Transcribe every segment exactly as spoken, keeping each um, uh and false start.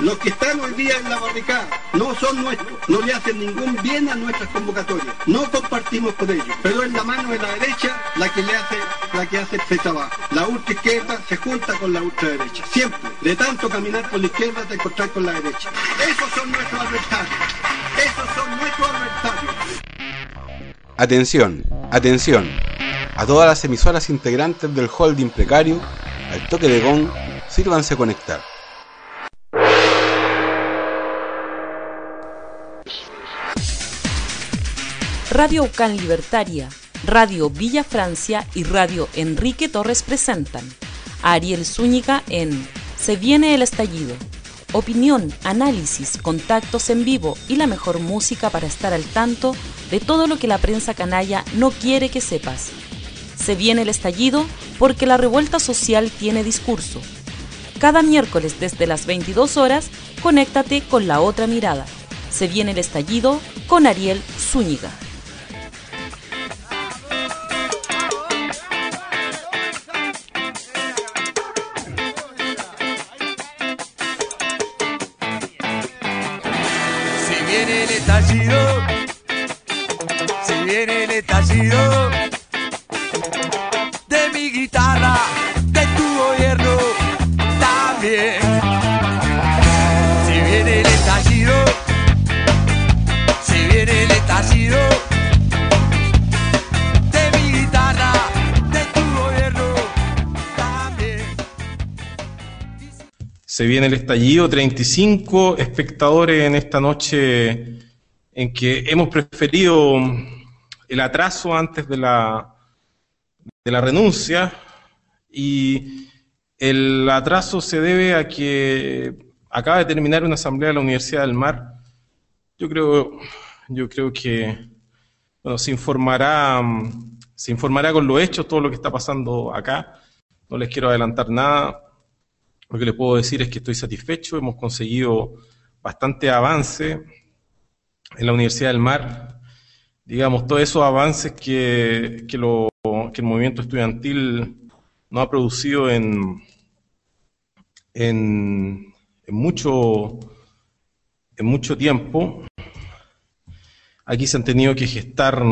Los que están hoy día en la barricada no son nuestros, no le hacen ningún bien a nuestras convocatorias, no compartimos con ellos, pero es la mano de la derecha la que le hace, la que hace este trabajo. La ultra izquierda se junta con la ultraderecha, siempre. De tanto caminar por la izquierda te encontrás con la derecha. Esos son nuestros adversarios, esos son nuestros adversarios. Atención, atención, a todas las emisoras integrantes del holding precario, al toque de gong, sírvanse conectar. Radio Ucán Libertaria, Radio Villa Francia y Radio Enrique Torres presentan a Ariel Zúñiga en Se viene el estallido. Opinión, análisis, contactos en vivo y la mejor música para estar al tanto de todo lo que la prensa canalla no quiere que sepas. Se viene el estallido porque la revuelta social tiene discurso. Cada miércoles desde las veintidós horas, conéctate con La Otra Mirada. Se viene el estallido con Ariel Zúñiga. Se viene el estallido de mi guitarra, de tu gobierno también. Se viene el estallido, se viene el estallido de mi guitarra, de tu gobierno también. Se viene el estallido, treinta y cinco espectadores en esta noche en que hemos preferido el atraso antes de la, de la renuncia, y el atraso se debe a que acaba de terminar una asamblea de la Universidad del Mar. Yo creo, yo creo que bueno, se informará, se informará con los hechos todo lo que está pasando acá. No les quiero adelantar nada. Lo que les puedo decir es que estoy satisfecho, hemos conseguido bastante avance en la Universidad del Mar, digamos, todos esos avances que, que, lo, que el movimiento estudiantil no ha producido en, en, en, mucho, en mucho tiempo. Aquí se han tenido que gestar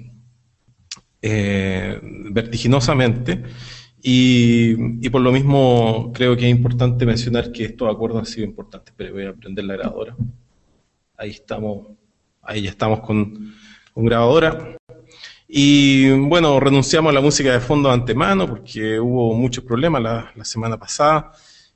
eh, vertiginosamente, y, y por lo mismo creo que es importante mencionar que estos acuerdos han sido importantes. Pero voy a prender la grabadora. Ahí estamos. Ahí ya estamos con, con grabadora. Y bueno, renunciamos a la música de fondo de antemano porque hubo muchos problemas la, la semana pasada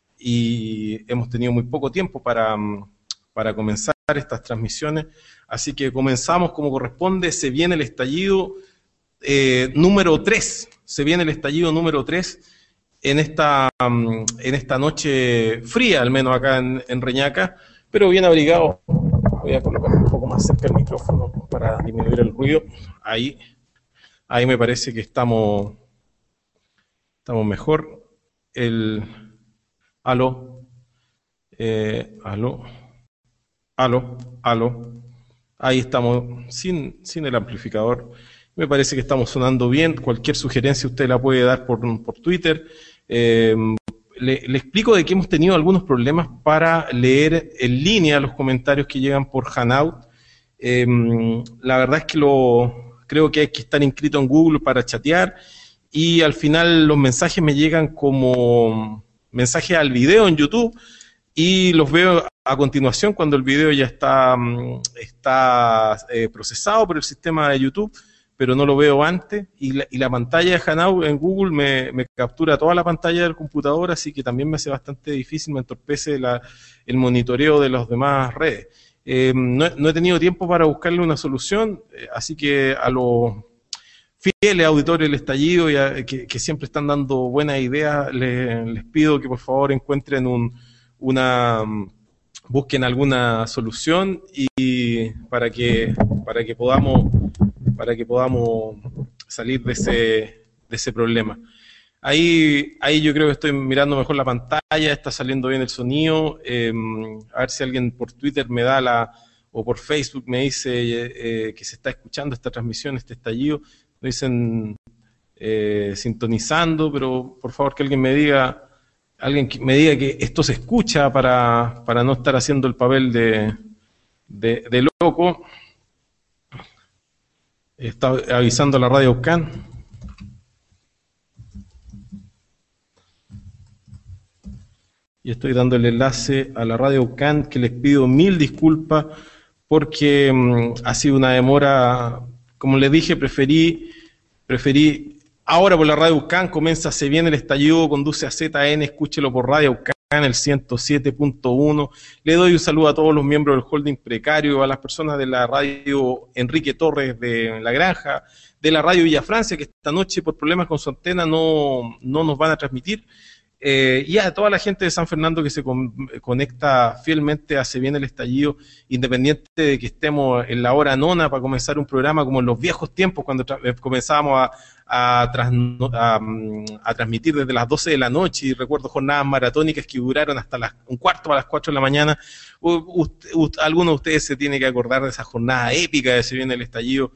y hemos tenido muy poco tiempo para, para comenzar estas transmisiones. Así que comenzamos como corresponde. Se viene el estallido eh, número tres. Se viene el estallido número tres en esta, en esta noche fría, al menos acá en, en Reñaca, pero bien abrigado. Voy a colocar un poco más cerca el micrófono para disminuir el ruido. Ahí, ahí me parece que estamos, estamos mejor. El, aló, eh, aló, aló, aló. Ahí estamos sin, sin el amplificador. Me parece que estamos sonando bien. Cualquier sugerencia usted la puede dar por, por Twitter. Eh, Le, le explico de que hemos tenido algunos problemas para leer en línea los comentarios que llegan por Hanout. Eh, la verdad es que lo, creo que hay que estar inscrito en Google para chatear, y al final los mensajes me llegan como mensajes al video en YouTube, y los veo a continuación cuando el video ya está, está eh, procesado por el sistema de YouTube, pero no lo veo antes, y la, y la pantalla de Hanout en Google me, me captura toda la pantalla del computador, así que también me hace bastante difícil, me entorpece la, el monitoreo de las demás redes. Eh, no, no he tenido tiempo para buscarle una solución, eh, así que a los fieles auditores del estallido, y a, que, que siempre están dando buenas ideas, les, les pido que por favor encuentren un, una, busquen alguna solución y para que, para que podamos para que podamos salir de ese, de ese problema. Ahí, ahí yo creo que estoy mirando mejor la pantalla, está saliendo bien el sonido. Eh, a ver si alguien por Twitter me da la, o por Facebook me dice eh, que se está escuchando esta transmisión, este estallido. Me dicen eh, sintonizando, pero por favor que alguien me diga alguien que me diga que esto se escucha para, para no estar haciendo el papel de, de, de loco. Está avisando la radio Ucán. Y estoy dando el enlace a la radio Ucán, que les pido mil disculpas porque um, ha sido una demora. Como les dije, preferí, preferí, ahora por la radio Ucán comienza, se viene el estallido, conduce a Z N, escúchelo por radio Ucán, el ciento siete punto uno. Le doy un saludo a todos los miembros del holding precario, a las personas de la radio Enrique Torres de La Granja, de la radio Villa Francia, que esta noche por problemas con su antena no, no nos van a transmitir. Eh, y a toda la gente de San Fernando que se con, conecta fielmente a Se Viene el Estallido, independiente de que estemos en la hora nona para comenzar un programa como en los viejos tiempos, cuando eh, comenzábamos a, a, tras, a, a transmitir desde las doce de la noche, y recuerdo jornadas maratónicas que duraron hasta las, un cuarto para las cuatro de la mañana. U, u, alguno de ustedes se tiene que acordar de esa jornada épica de Se Viene el Estallido,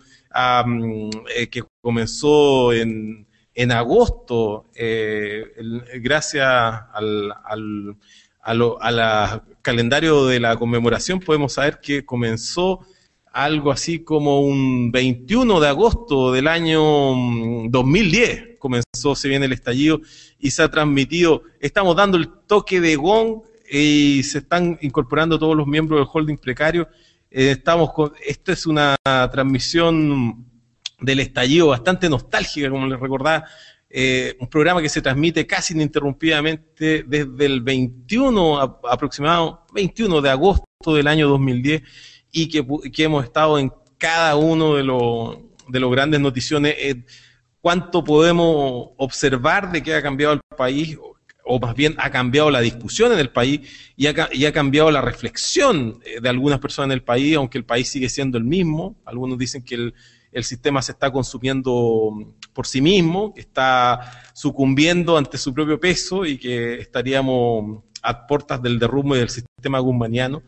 um, eh, que comenzó en... En agosto, eh, el, gracias al, al a lo, a la calendario de la conmemoración, podemos saber que comenzó algo así como un veintiuno de agosto del año dos mil diez. Comenzó Se Viene el Estallido y se ha transmitido. Estamos dando el toque de gong y se están incorporando todos los miembros del holding precario. Eh, estamos con, esto es una transmisión del estallido bastante nostálgica, como les recordaba, eh, un programa que se transmite casi ininterrumpidamente desde el veintiuno, a, aproximado veintiuno de agosto del año dos mil diez, y que, que hemos estado en cada uno de los de los grandes noticiones. Eh, cuánto podemos observar de que ha cambiado el país, o, o más bien ha cambiado la discusión en el país, y ha, y ha cambiado la reflexión de algunas personas en el país, aunque el país sigue siendo el mismo. Algunos dicen que el el sistema se está consumiendo por sí mismo, que está sucumbiendo ante su propio peso y que estaríamos a puertas del derrumbe del sistema guzmaniano.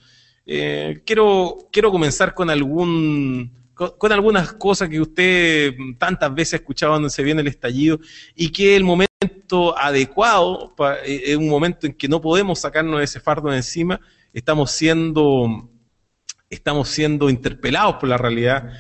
Eh, quiero, quiero comenzar con algún con, con algunas cosas que usted tantas veces ha escuchado cuando Se Viene el Estallido, y que el momento adecuado, es un momento en que no podemos sacarnos ese fardo de encima. Estamos siendo, estamos siendo interpelados por la realidad.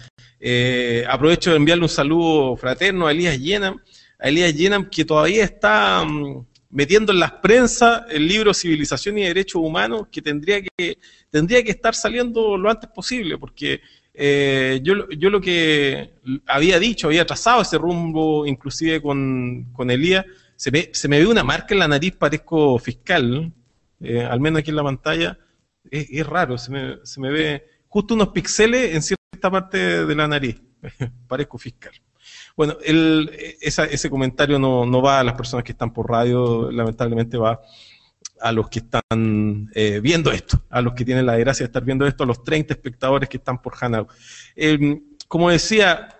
Eh, aprovecho de enviarle un saludo fraterno a Elías Yenam, a Elías Yenam, que todavía está um, metiendo en las prensas el libro Civilización y Derechos Humanos, que tendría que tendría que estar saliendo lo antes posible, porque eh, yo, yo lo que había dicho, había trazado ese rumbo inclusive con, con Elías. Se me, se me ve una marca en la nariz, parezco fiscal, ¿no? Eh, al menos aquí en la pantalla, es, es raro, se me, se me ve justo unos píxeles en cierta esta parte de la nariz, parezco fiscal. Bueno, el, esa, ese comentario no, no va a las personas que están por radio, lamentablemente va a los que están eh, viendo esto, a los que tienen la desgracia de estar viendo esto, a los treinta espectadores que están por Hanau. Eh, como decía,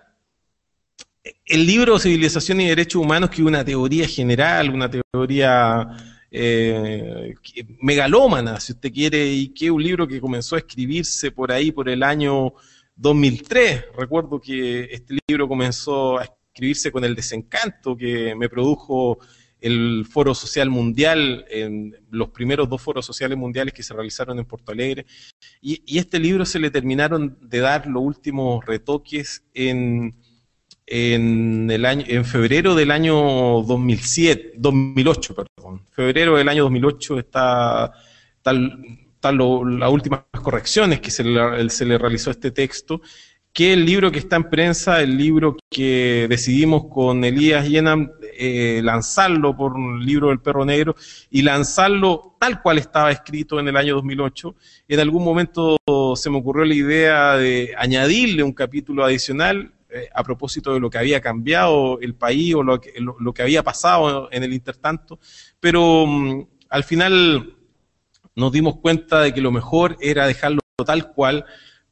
el libro Civilización y Derechos Humanos, que es una teoría general, una teoría eh, megalómana, si usted quiere, y que es un libro que comenzó a escribirse por ahí, por el año dos mil tres. Recuerdo que este libro comenzó a escribirse con el desencanto que me produjo el Foro Social Mundial, en los primeros dos foros sociales mundiales que se realizaron en Porto Alegre, y, y este libro se le terminaron de dar los últimos retoques en, en, el año, en febrero del año dos mil siete, dos mil ocho, perdón. Febrero del año dos mil ocho está tal están lo, las últimas correcciones que se le, se le realizó a este texto, que el libro que está en prensa, el libro que decidimos con Elías Yenam eh, lanzarlo por un libro del Perro Negro, y lanzarlo tal cual estaba escrito en el año dos mil ocho. En algún momento se me ocurrió la idea de añadirle un capítulo adicional eh, a propósito de lo que había cambiado el país o lo que, lo, lo que había pasado en el intertanto, pero um, al final nos dimos cuenta de que lo mejor era dejarlo tal cual,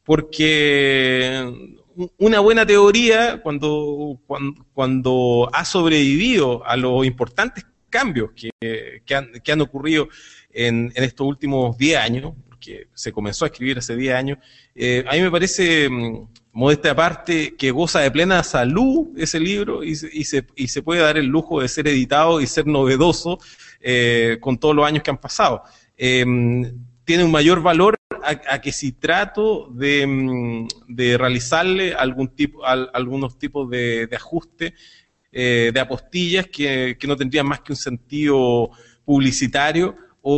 porque una buena teoría, cuando, cuando, cuando ha sobrevivido a los importantes cambios que, que, han, que han ocurrido en, en estos últimos diez años, porque se comenzó a escribir hace diez años, eh, a mí me parece, modesta aparte, que goza de plena salud ese libro, y, y, se, y se puede dar el lujo de ser editado y ser novedoso, eh, con todos los años que han pasado. Eh, tiene un mayor valor a, a que si trato de, de realizarle algún tipo, al, algunos tipos de, de ajuste, eh, de apostillas que, que no tendrían más que un sentido publicitario,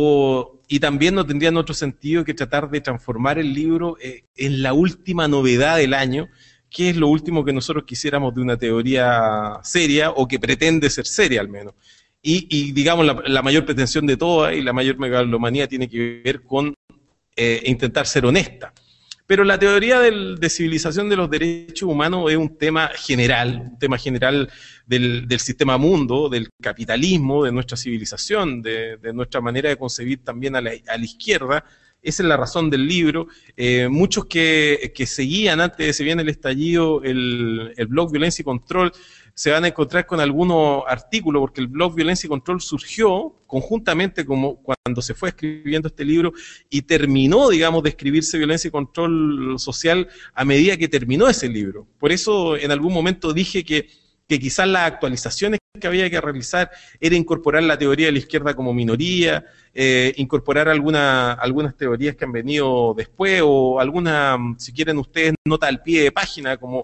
o, y también no tendrían otro sentido que tratar de transformar el libro eh, en la última novedad del año, que es lo último que nosotros quisiéramos de una teoría seria, o que pretende ser seria al menos. Y, y digamos, la, la mayor pretensión de todas y la mayor megalomanía tiene que ver con eh, intentar ser honesta. Pero la teoría del, de civilización de los derechos humanos es un tema general, un tema general del, del sistema mundo, del capitalismo, de nuestra civilización, de, de nuestra manera de concebir también a la, a la izquierda. Esa es la razón del libro. Eh, muchos que, que seguían antes de que se viene el estallido el, el blog Violencia y Control se van a encontrar con algunos artículos, porque el blog Violencia y Control surgió conjuntamente como cuando se fue escribiendo este libro y terminó, digamos, de escribirse Violencia y Control Social a medida que terminó ese libro. Por eso en algún momento dije que, que quizás las actualizaciones que había que realizar era incorporar la teoría de la izquierda como minoría, eh, incorporar alguna, algunas teorías que han venido después, o alguna, si quieren ustedes, nota al pie de página, como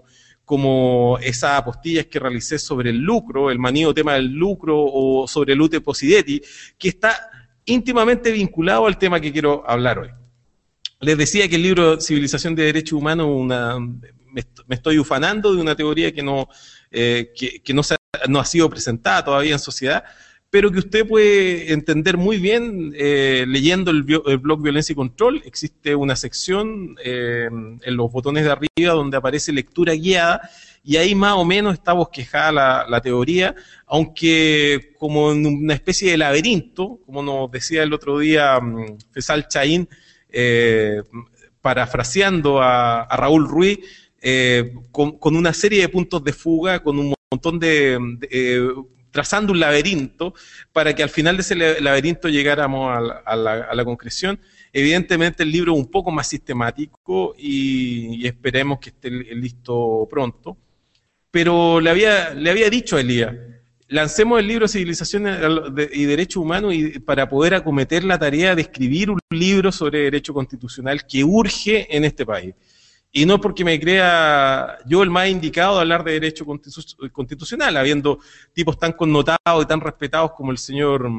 como esas apostillas que realicé sobre el lucro, el manido tema del lucro, o sobre el Ute Posidetti, que está íntimamente vinculado al tema que quiero hablar hoy. Les decía que el libro Civilización de Derechos Humanos, una, me, me estoy ufanando de una teoría que no, eh, que, que no, se ha, no ha sido presentada todavía en sociedad, pero que usted puede entender muy bien eh, leyendo el, el blog Violencia y Control. Existe una sección eh, en los botones de arriba donde aparece lectura guiada, y ahí más o menos está bosquejada la, la teoría, aunque como en una especie de laberinto, como nos decía el otro día um, Fesal Chaín, eh, parafraseando a, a Raúl Ruiz, eh, con, con una serie de puntos de fuga, con un montón de... de eh, trazando un laberinto para que al final de ese laberinto llegáramos a la, a la, a la concreción. Evidentemente el libro es un poco más sistemático y, y esperemos que esté listo pronto. Pero le había, le había dicho a Elías, lancemos el libro Civilización y Derechos Humanos y, para poder acometer la tarea de escribir un libro sobre derecho constitucional que urge en este país. Y no porque me crea yo el más indicado de hablar de derecho constitucional, habiendo tipos tan connotados y tan respetados como el señor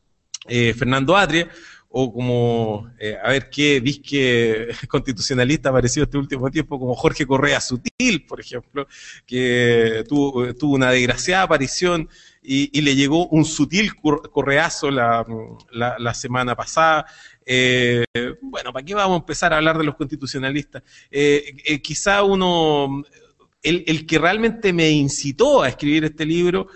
eh, Fernando Atria, o como, eh, a ver qué disque constitucionalista ha aparecido este último tiempo, como Jorge Correa Sutil, por ejemplo, que tuvo, tuvo una desgraciada aparición y, y le llegó un sutil correazo la, la, la semana pasada. Eh, bueno, ¿para qué vamos a empezar a hablar de los constitucionalistas? Eh, eh, quizá uno, el, el que realmente me incitó a escribir este libro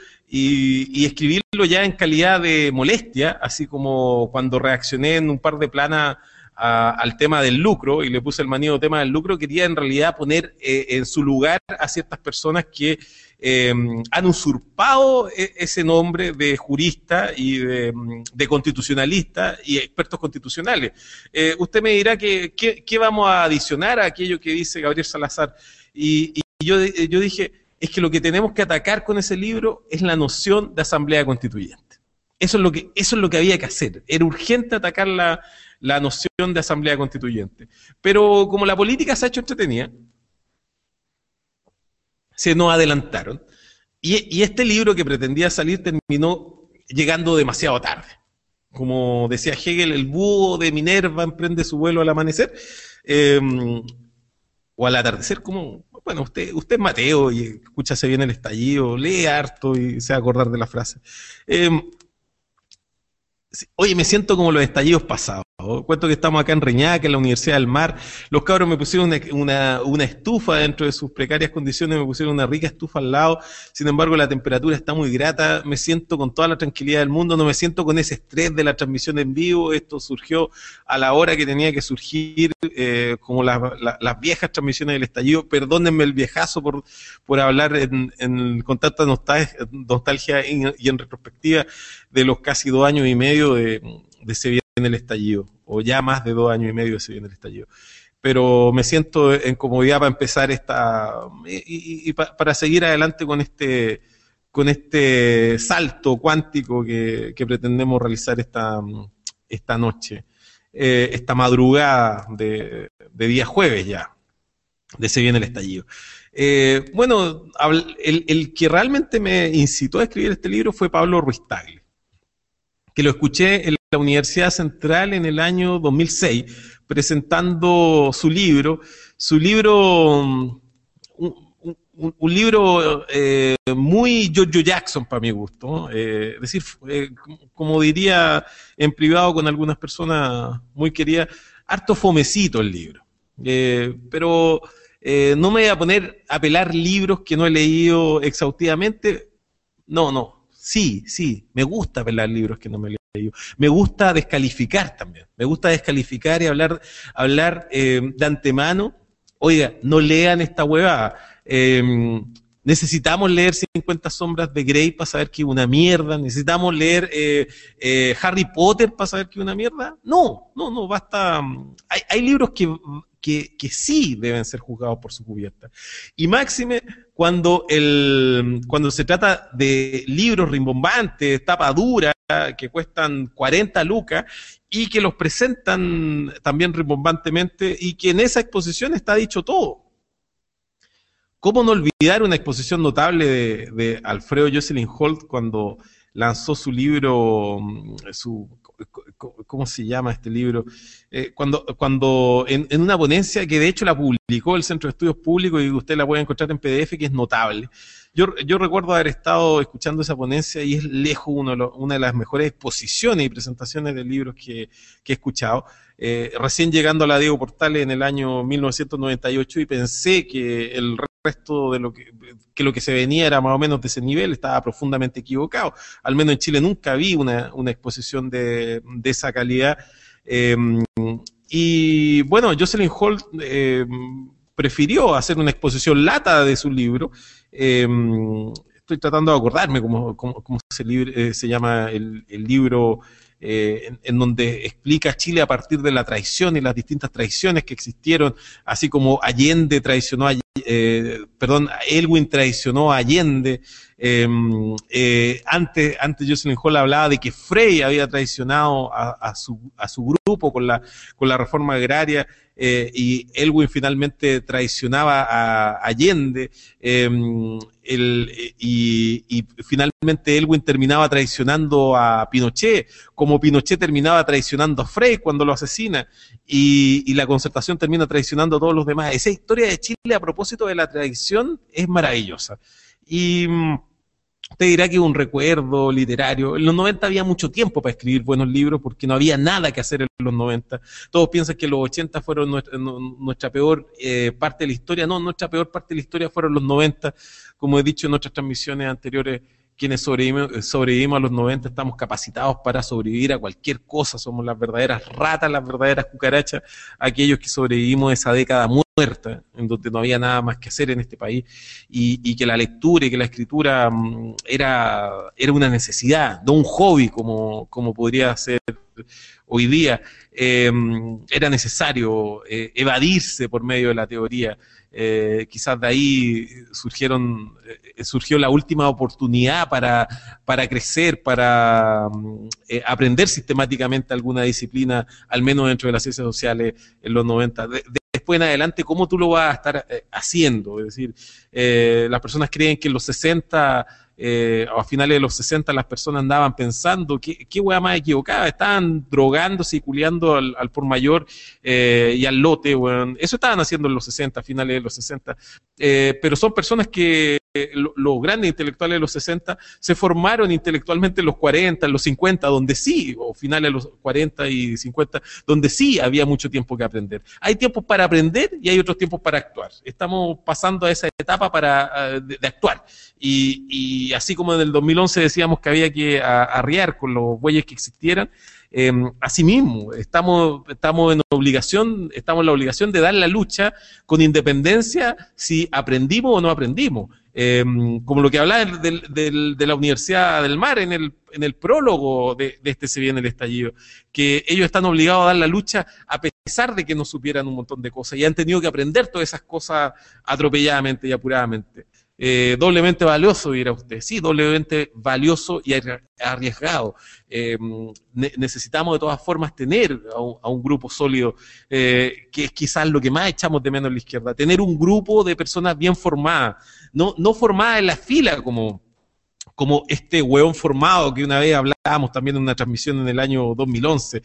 y, y escribirlo ya en calidad de molestia, así como cuando reaccioné en un par de planas a, al tema del lucro y le puse el manido tema del lucro, quería en realidad poner eh, en su lugar a ciertas personas que Eh, han usurpado ese nombre de jurista y de, de constitucionalista y expertos constitucionales. Eh, usted me dirá que, que, qué vamos a adicionar a aquello que dice Gabriel Salazar. Y, y yo, yo dije, es que lo que tenemos que atacar con ese libro es la noción de asamblea constituyente. Eso es lo que, eso es lo que había que hacer. Era urgente atacar la, la noción de asamblea constituyente. Pero como la política se ha hecho entretenida, se nos adelantaron, y, y este libro que pretendía salir terminó llegando demasiado tarde. Como decía Hegel, el búho de Minerva emprende su vuelo al amanecer, eh, o al atardecer, como, bueno, usted, usted es Mateo y escúchase bien el estallido, lee harto y se va a acordar de la frase. Eh, Oye, me siento como los estallidos pasados. Cuento que estamos acá en Reñaca, en la Universidad del Mar. Los cabros me pusieron una, una, una estufa dentro de sus precarias condiciones, me pusieron una rica estufa al lado. Sin embargo, la temperatura está muy grata. Me siento con toda la tranquilidad del mundo. No me siento con ese estrés de la transmisión en vivo. Esto surgió a la hora que tenía que surgir, eh, como la, la, las viejas transmisiones del estallido. Perdónenme el viejazo por, por hablar en, en, con tanta nostalgia, nostalgia y, y en retrospectiva de los casi dos años y medio de, de Se Viene el Estallido, o ya más de dos años y medio de Se Viene el Estallido. Pero me siento en comodidad para empezar esta, y, y, y pa, para seguir adelante con este, con este salto cuántico que, que pretendemos realizar esta, esta noche, eh, esta madrugada de, de día jueves ya, de Se Viene el Estallido. Eh, bueno, el, el que realmente me incitó a escribir este libro fue Pablo Ruiz Tagle, que lo escuché en la Universidad Central en el año dos mil seis, presentando su libro, su libro, un, un, un libro eh, muy Giorgio Jackson para mi gusto, eh, es decir, eh, como diría en privado con algunas personas muy queridas, harto fomecito el libro, eh, pero eh, no me voy a poner a pelar libros que no he leído exhaustivamente, no, no, sí, sí, me gusta pelar libros que no me he leído. Me gusta descalificar también, me gusta descalificar y hablar, hablar eh, de antemano, oiga, no lean esta huevada, eh, necesitamos leer cincuenta sombras de Grey para saber que es una mierda, necesitamos leer eh, eh, Harry Potter para saber que es una mierda, no, no, no, basta, hay, hay libros que, que, que sí deben ser juzgados por su cubierta, y máxime cuando, el, cuando se trata de libros rimbombantes, tapa dura, que cuestan cuarenta lucas y que los presentan también rimbombantemente y que en esa exposición está dicho todo. ¿Cómo no olvidar una exposición notable de, de Alfredo Jocelyn Holt cuando lanzó su libro, su, ¿cómo se llama este libro? Eh, cuando cuando en, en una ponencia que de hecho la publicó el Centro de Estudios Públicos y usted la puede encontrar en P D F, que es notable. Yo, yo recuerdo haber estado escuchando esa ponencia y es lejos uno de los, una de las mejores exposiciones y presentaciones de libros que, que he escuchado. Eh, recién llegando a la Diego Portales en el año mil novecientos noventa y ocho y pensé que el resto de lo que, que lo que se venía era más o menos de ese nivel, estaba profundamente equivocado. Al menos en Chile nunca vi una, una exposición de, de esa calidad. Eh, y bueno, Jocelyn Holt eh, prefirió hacer una exposición lata de su libro. Eh, estoy tratando de acordarme cómo, cómo, cómo se, libre, eh, se llama el, el libro eh, en, en donde explica Chile a partir de la traición y las distintas traiciones que existieron, así como Allende traicionó a, eh, perdón, Elwin traicionó a Allende. Eh, eh, antes, antes Jocelyn Holt hablaba de que Frey había traicionado a, a, su, a su grupo con la, con la reforma agraria. Eh, y Elwin finalmente traicionaba a Allende, eh, el, y, y finalmente Elwin terminaba traicionando a Pinochet, como Pinochet terminaba traicionando a Frey cuando lo asesina, y, y la Concertación termina traicionando a todos los demás. Esa historia de Chile a propósito de la traición es maravillosa. Y usted dirá que es un recuerdo literario. En los noventa había mucho tiempo para escribir buenos libros porque no había nada que hacer en los noventa. Todos piensan que los ochenta fueron nuestra, nuestra peor eh, parte de la historia. No, nuestra peor parte de la historia fueron los noventa. Como he dicho en otras transmisiones anteriores, quienes sobrevivimos, sobrevivimos a los noventa estamos capacitados para sobrevivir a cualquier cosa. Somos las verdaderas ratas, las verdaderas cucarachas, aquellos que sobrevivimos a esa década muerta, en donde no había nada más que hacer en este país, y, y que la lectura y que la escritura um, era, era una necesidad, no un hobby como, como podría ser hoy día. Eh, era necesario eh, evadirse por medio de la teoría. Eh, quizás de ahí surgieron, eh, surgió la última oportunidad para, para crecer, para eh, aprender sistemáticamente alguna disciplina, al menos dentro de las ciencias sociales en los noventa. De, de después en adelante, ¿cómo tú lo vas a estar eh, haciendo? Es decir, eh, las personas creen que en los sesenta eh, o a finales de los sesenta las personas andaban pensando, ¿qué, qué hueá más equivocada? Estaban drogándose y culiando al, al por mayor eh, y al lote, bueno, eso estaban haciendo en los sesenta, a finales de los sesenta, eh, pero son personas que eh, lo, los grandes intelectuales de los sesenta se formaron intelectualmente en los cuarenta, en los cincuenta, donde sí, o finales de los cuarenta y cincuenta, donde sí había mucho tiempo que aprender. Hay tiempos para aprender y hay otros tiempos para actuar. Estamos pasando a esa etapa para, de, de actuar. Y, y así como en el dos mil once decíamos que había que arriar con los bueyes que existieran, eh, asimismo, estamos, estamos en obligación, estamos en la obligación de dar la lucha con independencia si aprendimos o no aprendimos. Eh, como lo que hablaba de, de, de la Universidad del Mar en el, en el prólogo de, de este Se Viene el Estallido, que ellos están obligados a dar la lucha a pesar de que no supieran un montón de cosas y han tenido que aprender todas esas cosas atropelladamente y apuradamente. eh, doblemente valioso, dirá usted. Sí, doblemente valioso y arriesgado. Eh, ne necesitamos de todas formas tener a un, a un grupo sólido, eh, que es quizás lo que más echamos de menos en la izquierda, tener un grupo de personas bien formadas, no, no formadas en la fila como... como este hueón formado que una vez hablábamos también en una transmisión en el año dos mil once,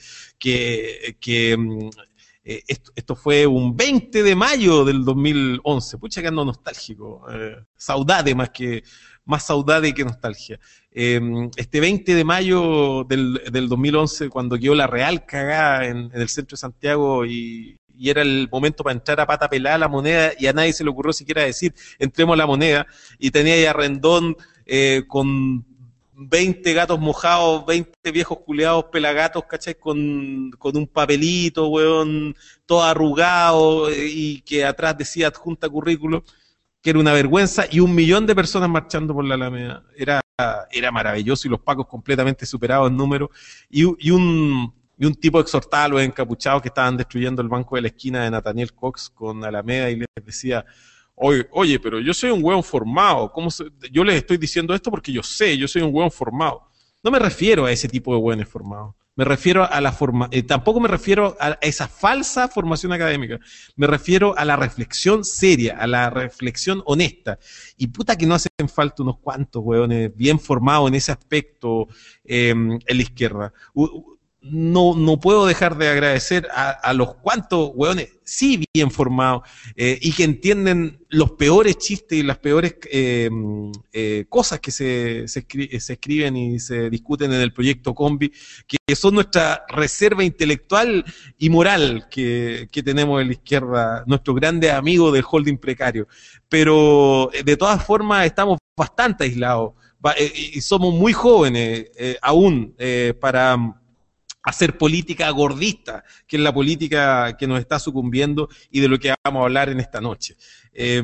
que, que eh, esto, esto fue un veinte de mayo del dos mil once, pucha que ando nostálgico, eh, saudade más que, más saudade que nostalgia. Eh, este veinte de mayo del, del dos mil once, cuando quedó la real cagada en, en el centro de Santiago y... y era el momento para entrar a pata pelada a la Moneda y a nadie se le ocurrió siquiera decir entremos a la Moneda, y tenía ahí a Rendón eh, con veinte gatos mojados, veinte viejos culeados pelagatos, ¿cachai? Con, con un papelito, weón, todo arrugado, y que atrás decía adjunta currículo, que era una vergüenza, y un millón de personas marchando por la Alameda. Era, era maravilloso, y los pacos completamente superados en número, y, y un... y un tipo exhortaba a los encapuchados que estaban destruyendo el banco de la esquina de Nathaniel Cox con Alameda y les decía, oye, oye, pero yo soy un hueón formado, ¿cómo se... yo les estoy diciendo esto porque yo sé, yo soy un hueón formado. No me refiero a ese tipo de hueones formados, me refiero a la forma, eh, tampoco me refiero a esa falsa formación académica, me refiero a la reflexión seria, a la reflexión honesta, y puta que no hacen falta unos cuantos hueones bien formados en ese aspecto eh, en la izquierda. U No, no puedo dejar de agradecer a, a los cuantos hueones sí bien formados eh, y que entienden los peores chistes y las peores eh, eh, cosas que se, se, escri se escriben y se discuten en el proyecto Combi, que son nuestra reserva intelectual y moral que, que tenemos en la izquierda, nuestros grandes amigos del holding precario. Pero de todas formas estamos bastante aislados y somos muy jóvenes eh, aún eh, para... hacer política gordista, que es la política que nos está sucumbiendo y de lo que vamos a hablar en esta noche. Eh,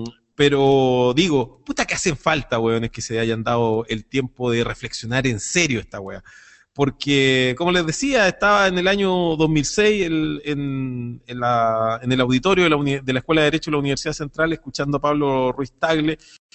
pero digo, puta que hacen falta, weones, que se hayan dado el tiempo de reflexionar en serio esta wea. Porque, como les decía, estaba en el año dos mil seis el, en, en, la, en el auditorio de la, uni, de la Escuela de Derecho de la Universidad Central, escuchando a Pablo Ruiz Tagle,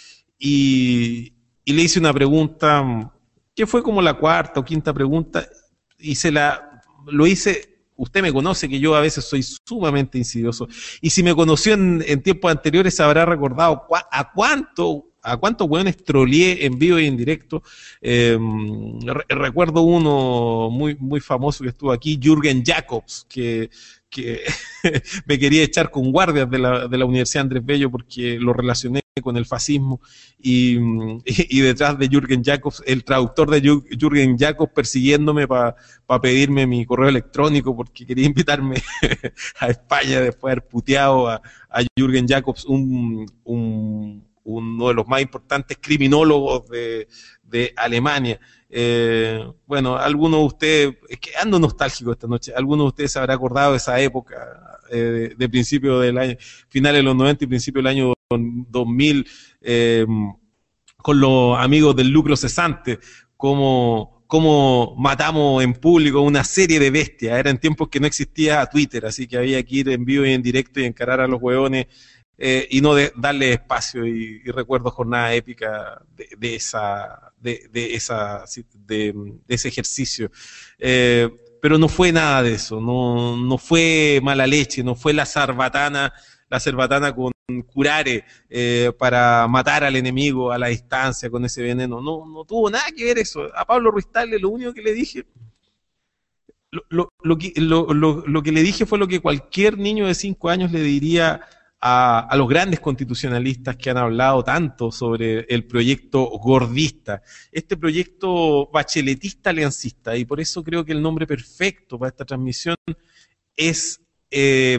y, y le hice una pregunta, que fue como la cuarta o quinta pregunta, y se la, lo hice, usted me conoce que yo a veces soy sumamente insidioso, y si me conoció en, en tiempos anteriores habrá recordado cua, a cuánto, a cuántos hueones troleé en vivo y en directo. Eh, re, recuerdo uno muy, muy famoso que estuvo aquí, Jürgen Jacobs, que, que me quería echar con guardias de la, de la Universidad Andrés Bello porque lo relacioné con el fascismo, y, y, y detrás de Jürgen Jacobs, el traductor de Jürgen Jacobs persiguiéndome para pa pedirme mi correo electrónico porque quería invitarme a España después de haber puteado a, a Jürgen Jacobs, un, un, uno de los más importantes criminólogos de, de Alemania. Eh, bueno, algunos de ustedes, es que ando nostálgico esta noche, algunos de ustedes se habrán acordado de esa época, eh, de, de principio del año, finales de los noventa y principio del año dos mil, eh, con los amigos del lucro cesante, como, como matamos en público una serie de bestias. Eran tiempos que no existía Twitter, así que había que ir en vivo y en directo y encarar a los hueones eh, y no de, darle espacio, y, y recuerdo jornada épica de, de esa de, de esa de, de ese ejercicio. Eh, pero no fue nada de eso, no, no fue mala leche, no fue la zarbatana, la cerbatana con curare eh, para matar al enemigo a la distancia con ese veneno. No, no tuvo nada que ver eso. A Pablo Ruiz Tagle lo único que le dije, lo, lo, lo, que, lo, lo, lo que le dije fue lo que cualquier niño de cinco años le diría a, a los grandes constitucionalistas que han hablado tanto sobre el proyecto gordista, este proyecto bacheletista aliancista, y por eso creo que el nombre perfecto para esta transmisión es eh,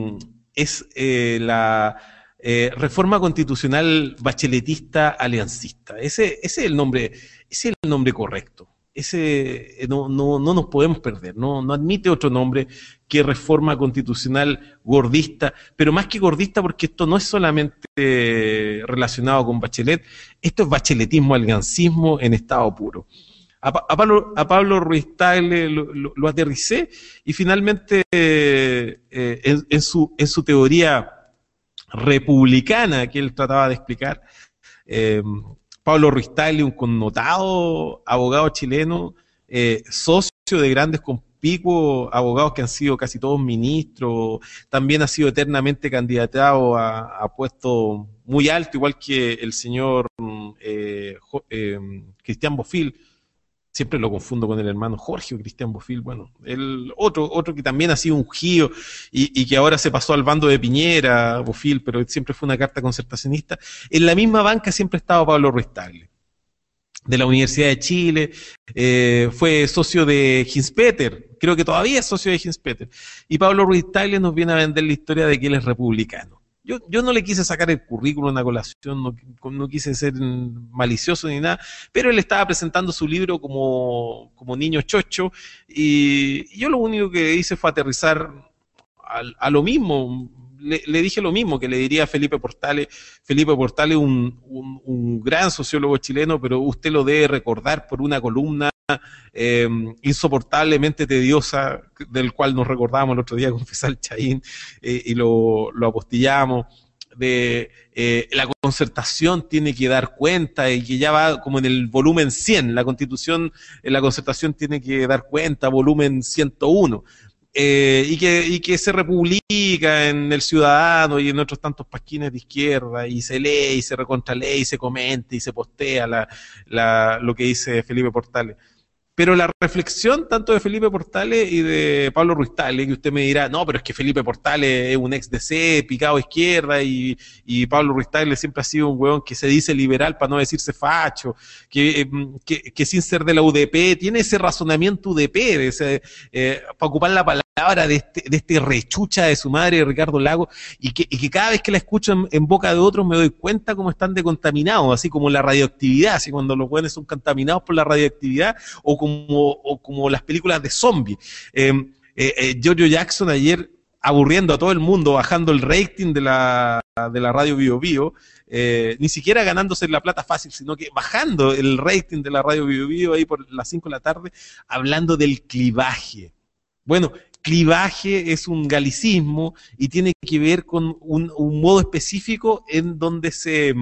es eh, la eh, reforma constitucional bacheletista aliancista. Ese, ese es el nombre, ese es el nombre correcto. Ese no, no, no nos podemos perder, no, no admite otro nombre que reforma constitucional gordista, pero más que gordista, porque esto no es solamente eh, relacionado con Bachelet, esto es bacheletismo, aliancismo en estado puro. A, a, Pablo, a Pablo Ruiz Tagle lo, lo, lo aterricé, y finalmente eh, eh, en, en, su, en su teoría republicana que él trataba de explicar, Eh, Pablo Ruiz Tagle, un connotado abogado chileno, eh, socio de grandes conspicuos abogados que han sido casi todos ministros, también ha sido eternamente candidatado a, a puestos muy altos, igual que el señor eh, eh, Cristian Bofill. Siempre lo confundo con el hermano Jorge o Cristian Bofill, bueno, el otro, otro que también ha sido ungido y, y que ahora se pasó al bando de Piñera, Bofill, pero siempre fue una carta concertacionista. En la misma banca siempre estaba Pablo Ruiz Tagle, de la Universidad de Chile, eh, fue socio de Hinspeter, creo que todavía es socio de Hinspeter, y Pablo Ruiz Tagle nos viene a vender la historia de que él es republicano. Yo, yo no le quise sacar el currículum a colación, no, no quise ser malicioso ni nada, pero él estaba presentando su libro como, como niño chocho, y, y yo lo único que hice fue aterrizar a, a lo mismo. Le, le dije lo mismo que le diría a Felipe Portales. Felipe Portales, un, un, un gran sociólogo chileno, pero usted lo debe recordar por una columna eh, insoportablemente tediosa, del cual nos recordábamos el otro día con Fesal Chaín, eh, y lo, lo apostillamos, de eh, la concertación tiene que dar cuenta, y que ya va como en el volumen cien, la Constitución, en la concertación tiene que dar cuenta, volumen ciento uno. Eh, y, que, y que se republica en El Ciudadano y en otros tantos pasquines de izquierda, y se lee y se recontralee y se comenta y se postea la, la, lo que dice Felipe Portales. Pero la reflexión tanto de Felipe Portales y de Pablo Ruiz Tagle, que usted me dirá, no, pero es que Felipe Portales es un ex D C, picado a izquierda, y, y Pablo Ruiz Tagle siempre ha sido un hueón que se dice liberal para no decirse facho, que, que, que sin ser de la U D P, tiene ese razonamiento U D P, de ese, eh, para ocupar la palabra de este, de este rechucha de su madre, Ricardo Lagos, y que, y que cada vez que la escucho en, en boca de otros me doy cuenta cómo están decontaminados, así como la radioactividad, así cuando los hueones son contaminados por la radioactividad, o como, o como las películas de zombies. Eh, eh, eh, Giorgio Jackson ayer, aburriendo a todo el mundo, bajando el rating de la, de la radio Bio Bio, eh, ni siquiera ganándose la plata fácil, sino que bajando el rating de la radio Bio Bio ahí por las cinco de la tarde, hablando del clivaje. Bueno, clivaje es un galicismo y tiene que ver con un, un modo específico en donde se...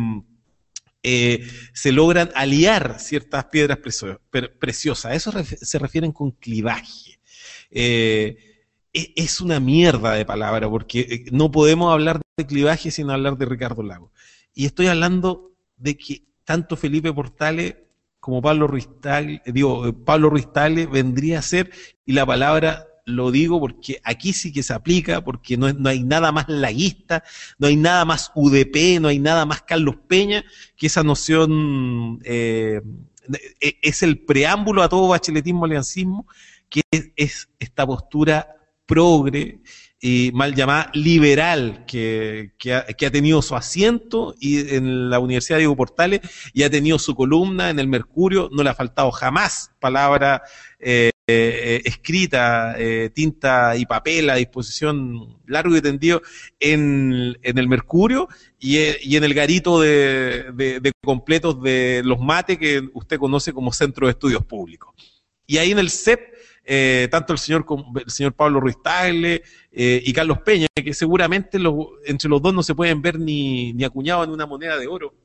Eh, se logran aliar ciertas piedras precio, pre, preciosas. A eso ref, se refieren con clivaje. Eh, es una mierda de palabra, porque no podemos hablar de clivaje sin hablar de Ricardo Lagos. Y estoy hablando de que tanto Felipe Portales como Pablo Ruiz Tagle, digo, Pablo Ruiz Tagle vendría a ser, y la palabra lo digo porque aquí sí que se aplica, porque no, no hay nada más laguista, no hay nada más U D P, no hay nada más Carlos Peña, que esa noción eh, es el preámbulo a todo bacheletismo, aliancismo, que es, es esta postura progre, eh, mal llamada liberal, que, que, ha, que ha tenido su asiento y en la Universidad Diego Portales, y ha tenido su columna en el Mercurio, no le ha faltado jamás palabra eh, eh, escrita, eh, tinta y papel a disposición largo y tendido en, en el Mercurio y, y en el garito de, de, de completos de los mates que usted conoce como Centro de Estudios Públicos. Y ahí en el C E P, Eh, tanto el señor, el señor Pablo Ruiz Tagle eh, y Carlos Peña, que seguramente los, entre los dos no se pueden ver ni, ni acuñados en una moneda de oro.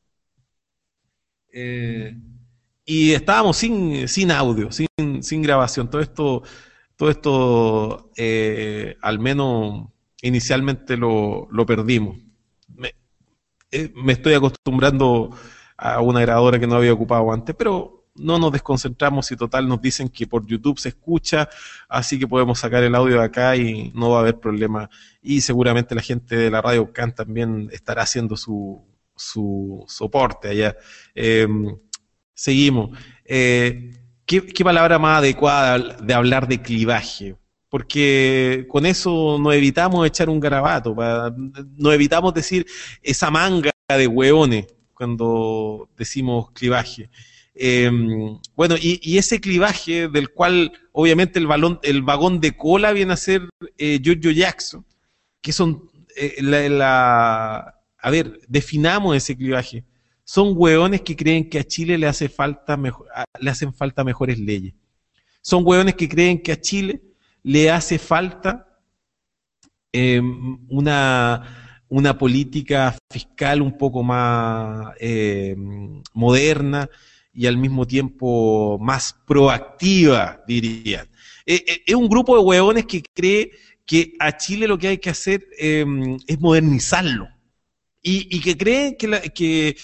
Eh, y estábamos sin, sin audio, sin, sin grabación. Todo esto, todo esto eh, al menos inicialmente lo, lo perdimos. Me, eh, me estoy acostumbrando a una grabadora que no había ocupado antes, pero no nos desconcentramos y total nos dicen que por YouTube se escucha, así que podemos sacar el audio de acá y no va a haber problema. Y seguramente la gente de la Radio Can también estará haciendo su, su soporte allá. Eh, seguimos. Eh, ¿qué, ¿Qué palabra más adecuada de hablar de clivaje? Porque con eso nos evitamos echar un garabato, para, nos evitamos decir esa manga de hueones cuando decimos clivaje. Eh, bueno, y, y ese clivaje del cual obviamente el, balón, el vagón de cola viene a ser eh, Giorgio Jackson, que son, eh, la, la, a ver, definamos ese clivaje. Son hueones que creen que a Chile le, hace falta mejor, le hacen falta mejores leyes. Son hueones que creen que a Chile le hace falta eh, una... una política fiscal un poco más eh, moderna y al mismo tiempo más proactiva, dirían. Eh, eh, es un grupo de hueones que cree que a Chile lo que hay que hacer eh, es modernizarlo. Y, y que creen que, la, que,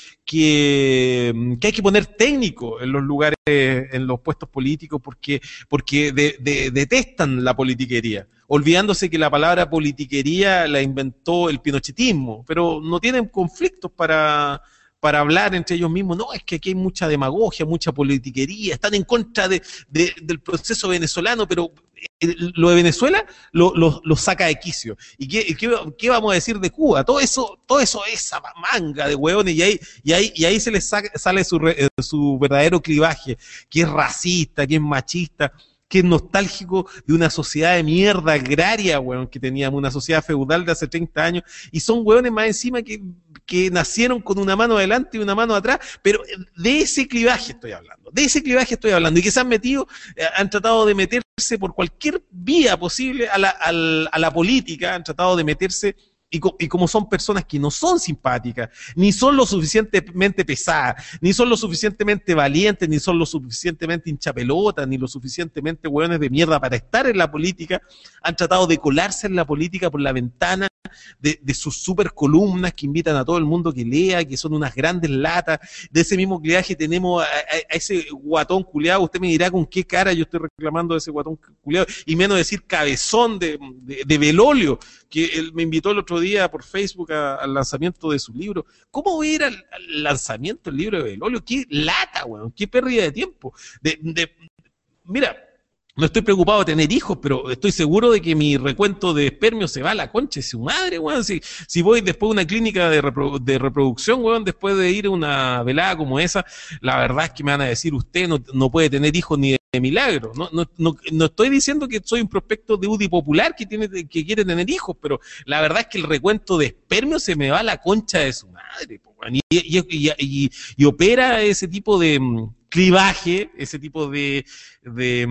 que, que hay que poner técnicos en los lugares, en los puestos políticos, porque, porque de, de, detestan la politiquería, olvidándose que la palabra politiquería la inventó el pinochetismo, pero no tienen conflictos para, para hablar entre ellos mismos. No, es que aquí hay mucha demagogia, mucha politiquería, están en contra de, de, del proceso venezolano, pero lo de Venezuela lo, lo, lo saca de quicio. ¿Y qué, qué, qué vamos a decir de Cuba? Todo eso, todo eso es esa manga de hueones, y ahí, y ahí, y ahí se les saca, sale su, re, su verdadero clivaje, que es racista, que es machista, que es nostálgico de una sociedad de mierda agraria, hueón, que teníamos, una sociedad feudal de hace treinta años, y son hueones más encima que, que nacieron con una mano adelante y una mano atrás, pero de ese clivaje estoy hablando, de ese clivaje estoy hablando, y que se han metido, eh, han tratado de meterse por cualquier vía posible a la, a la, a la política, han tratado de meterse. Y, co y como son personas que no son simpáticas, ni son lo suficientemente pesadas, ni son lo suficientemente valientes, ni son lo suficientemente hinchapelotas, ni lo suficientemente hueones de mierda para estar en la política, han tratado de colarse en la política por la ventana de, de sus super columnas que invitan a todo el mundo que lea, que son unas grandes latas. De ese mismo clivaje tenemos a, a, a ese guatón culiado. Usted me dirá con qué cara yo estoy reclamando a ese guatón culiado, y menos decir cabezón de, de, de Belolio, que él me invitó el otro día por Facebook a, al lanzamiento de su libro. ¿Cómo voy a ir al, al lanzamiento del libro de Belolio? ¡Qué lata, weón! ¡Qué pérdida de tiempo! De, de, mira, no estoy preocupado de tener hijos, pero estoy seguro de que mi recuento de espermio se va a la concha de su madre, weón. Si, si voy después de una clínica de, reprodu de reproducción, weón, después de ir a una velada como esa, la verdad es que me van a decir, usted no, no puede tener hijos ni de, de milagro. No, no, no, no estoy diciendo que soy un prospecto de U D I popular que, tiene, que quiere tener hijos, pero la verdad es que el recuento de espermio se me va a la concha de su madre, weón. Y, y, y, y, y opera ese tipo de clivaje, ese tipo de, de,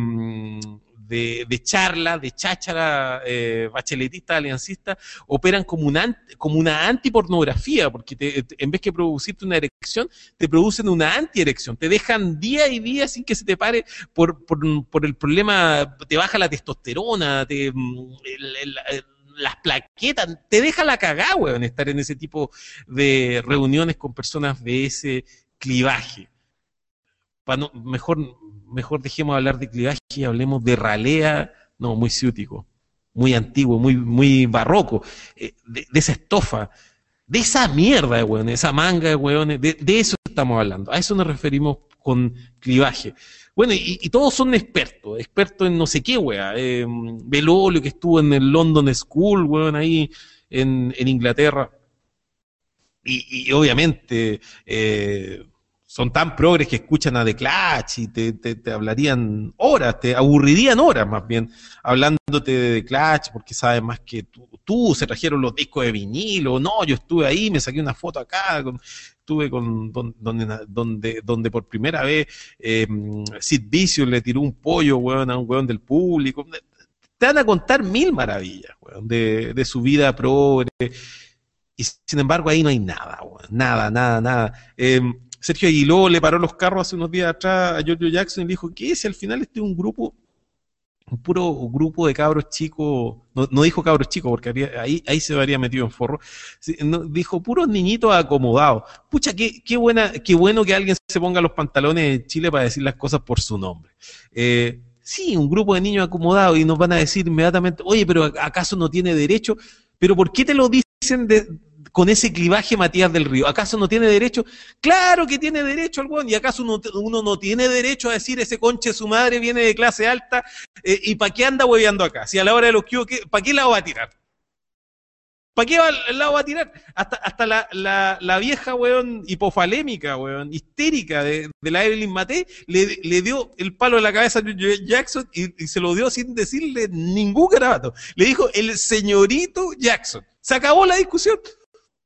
de, de charla, de cháchara eh, bacheletista, aliancista, operan como una, como una antipornografía, porque te, te, en vez que producirte una erección, te producen una antierección, te dejan día y día sin que se te pare por, por, por el problema, te baja la testosterona, te, el, el, el, las plaquetas, te deja la cagá, weón, estar en ese tipo de reuniones con personas de ese clivaje. No, mejor, mejor dejemos de hablar de clivaje y hablemos de ralea, no, muy ciútico, muy antiguo, muy, muy barroco, eh, de, de esa estofa, de esa mierda de hueones, esa manga de hueones, de, de eso estamos hablando, a eso nos referimos con clivaje. Bueno, y, y todos son expertos, expertos en no sé qué, wea, eh, Belolio, que estuvo en el London School, weón, ahí en, en Inglaterra, y, y obviamente, eh, son tan progres que escuchan a The Clash y te, te, te hablarían horas, te aburrirían horas más bien, hablándote de The Clash, porque saben más que tú, tú, se trajeron los discos de vinilo, no, yo estuve ahí, me saqué una foto acá, con, estuve con donde, donde, donde por primera vez eh, Sid Vicious le tiró un pollo, weón, a un weón del público. Te van a contar mil maravillas, weón, de, de su vida progre, y sin embargo ahí no hay nada, weón, nada, nada, nada. Eh, Sergio Aguiló le paró los carros hace unos días atrás a Giorgio Jackson y le dijo, ¿qué? Si al final este es un grupo, un puro grupo de cabros chicos, no, no dijo cabros chicos porque habría, ahí, ahí se habría metido en forro, no, dijo puros niñitos acomodados. Pucha, qué, qué, buena, qué bueno que alguien se ponga los pantalones en Chile para decir las cosas por su nombre. Eh, sí, un grupo de niños acomodados, y nos van a decir inmediatamente, oye, pero ¿acaso no tiene derecho? ¿Pero por qué te lo dicen de... con ese clivaje Matías del Río? ¿Acaso no tiene derecho? Claro que tiene derecho el weón. ¿Y acaso uno, uno no tiene derecho a decir ese conche de su madre viene de clase alta eh, y para qué anda hueveando acá? Si a la hora de los que ¿para qué lado va a tirar? ¿Para qué va, lado va a tirar? Hasta, hasta la, la, la vieja weón hipofalémica, weón, histérica de, de la Evelyn Matei le, le dio el palo en la cabeza a Jackson y, y se lo dio sin decirle ningún garabato. Le dijo el señorito Jackson. Se acabó la discusión.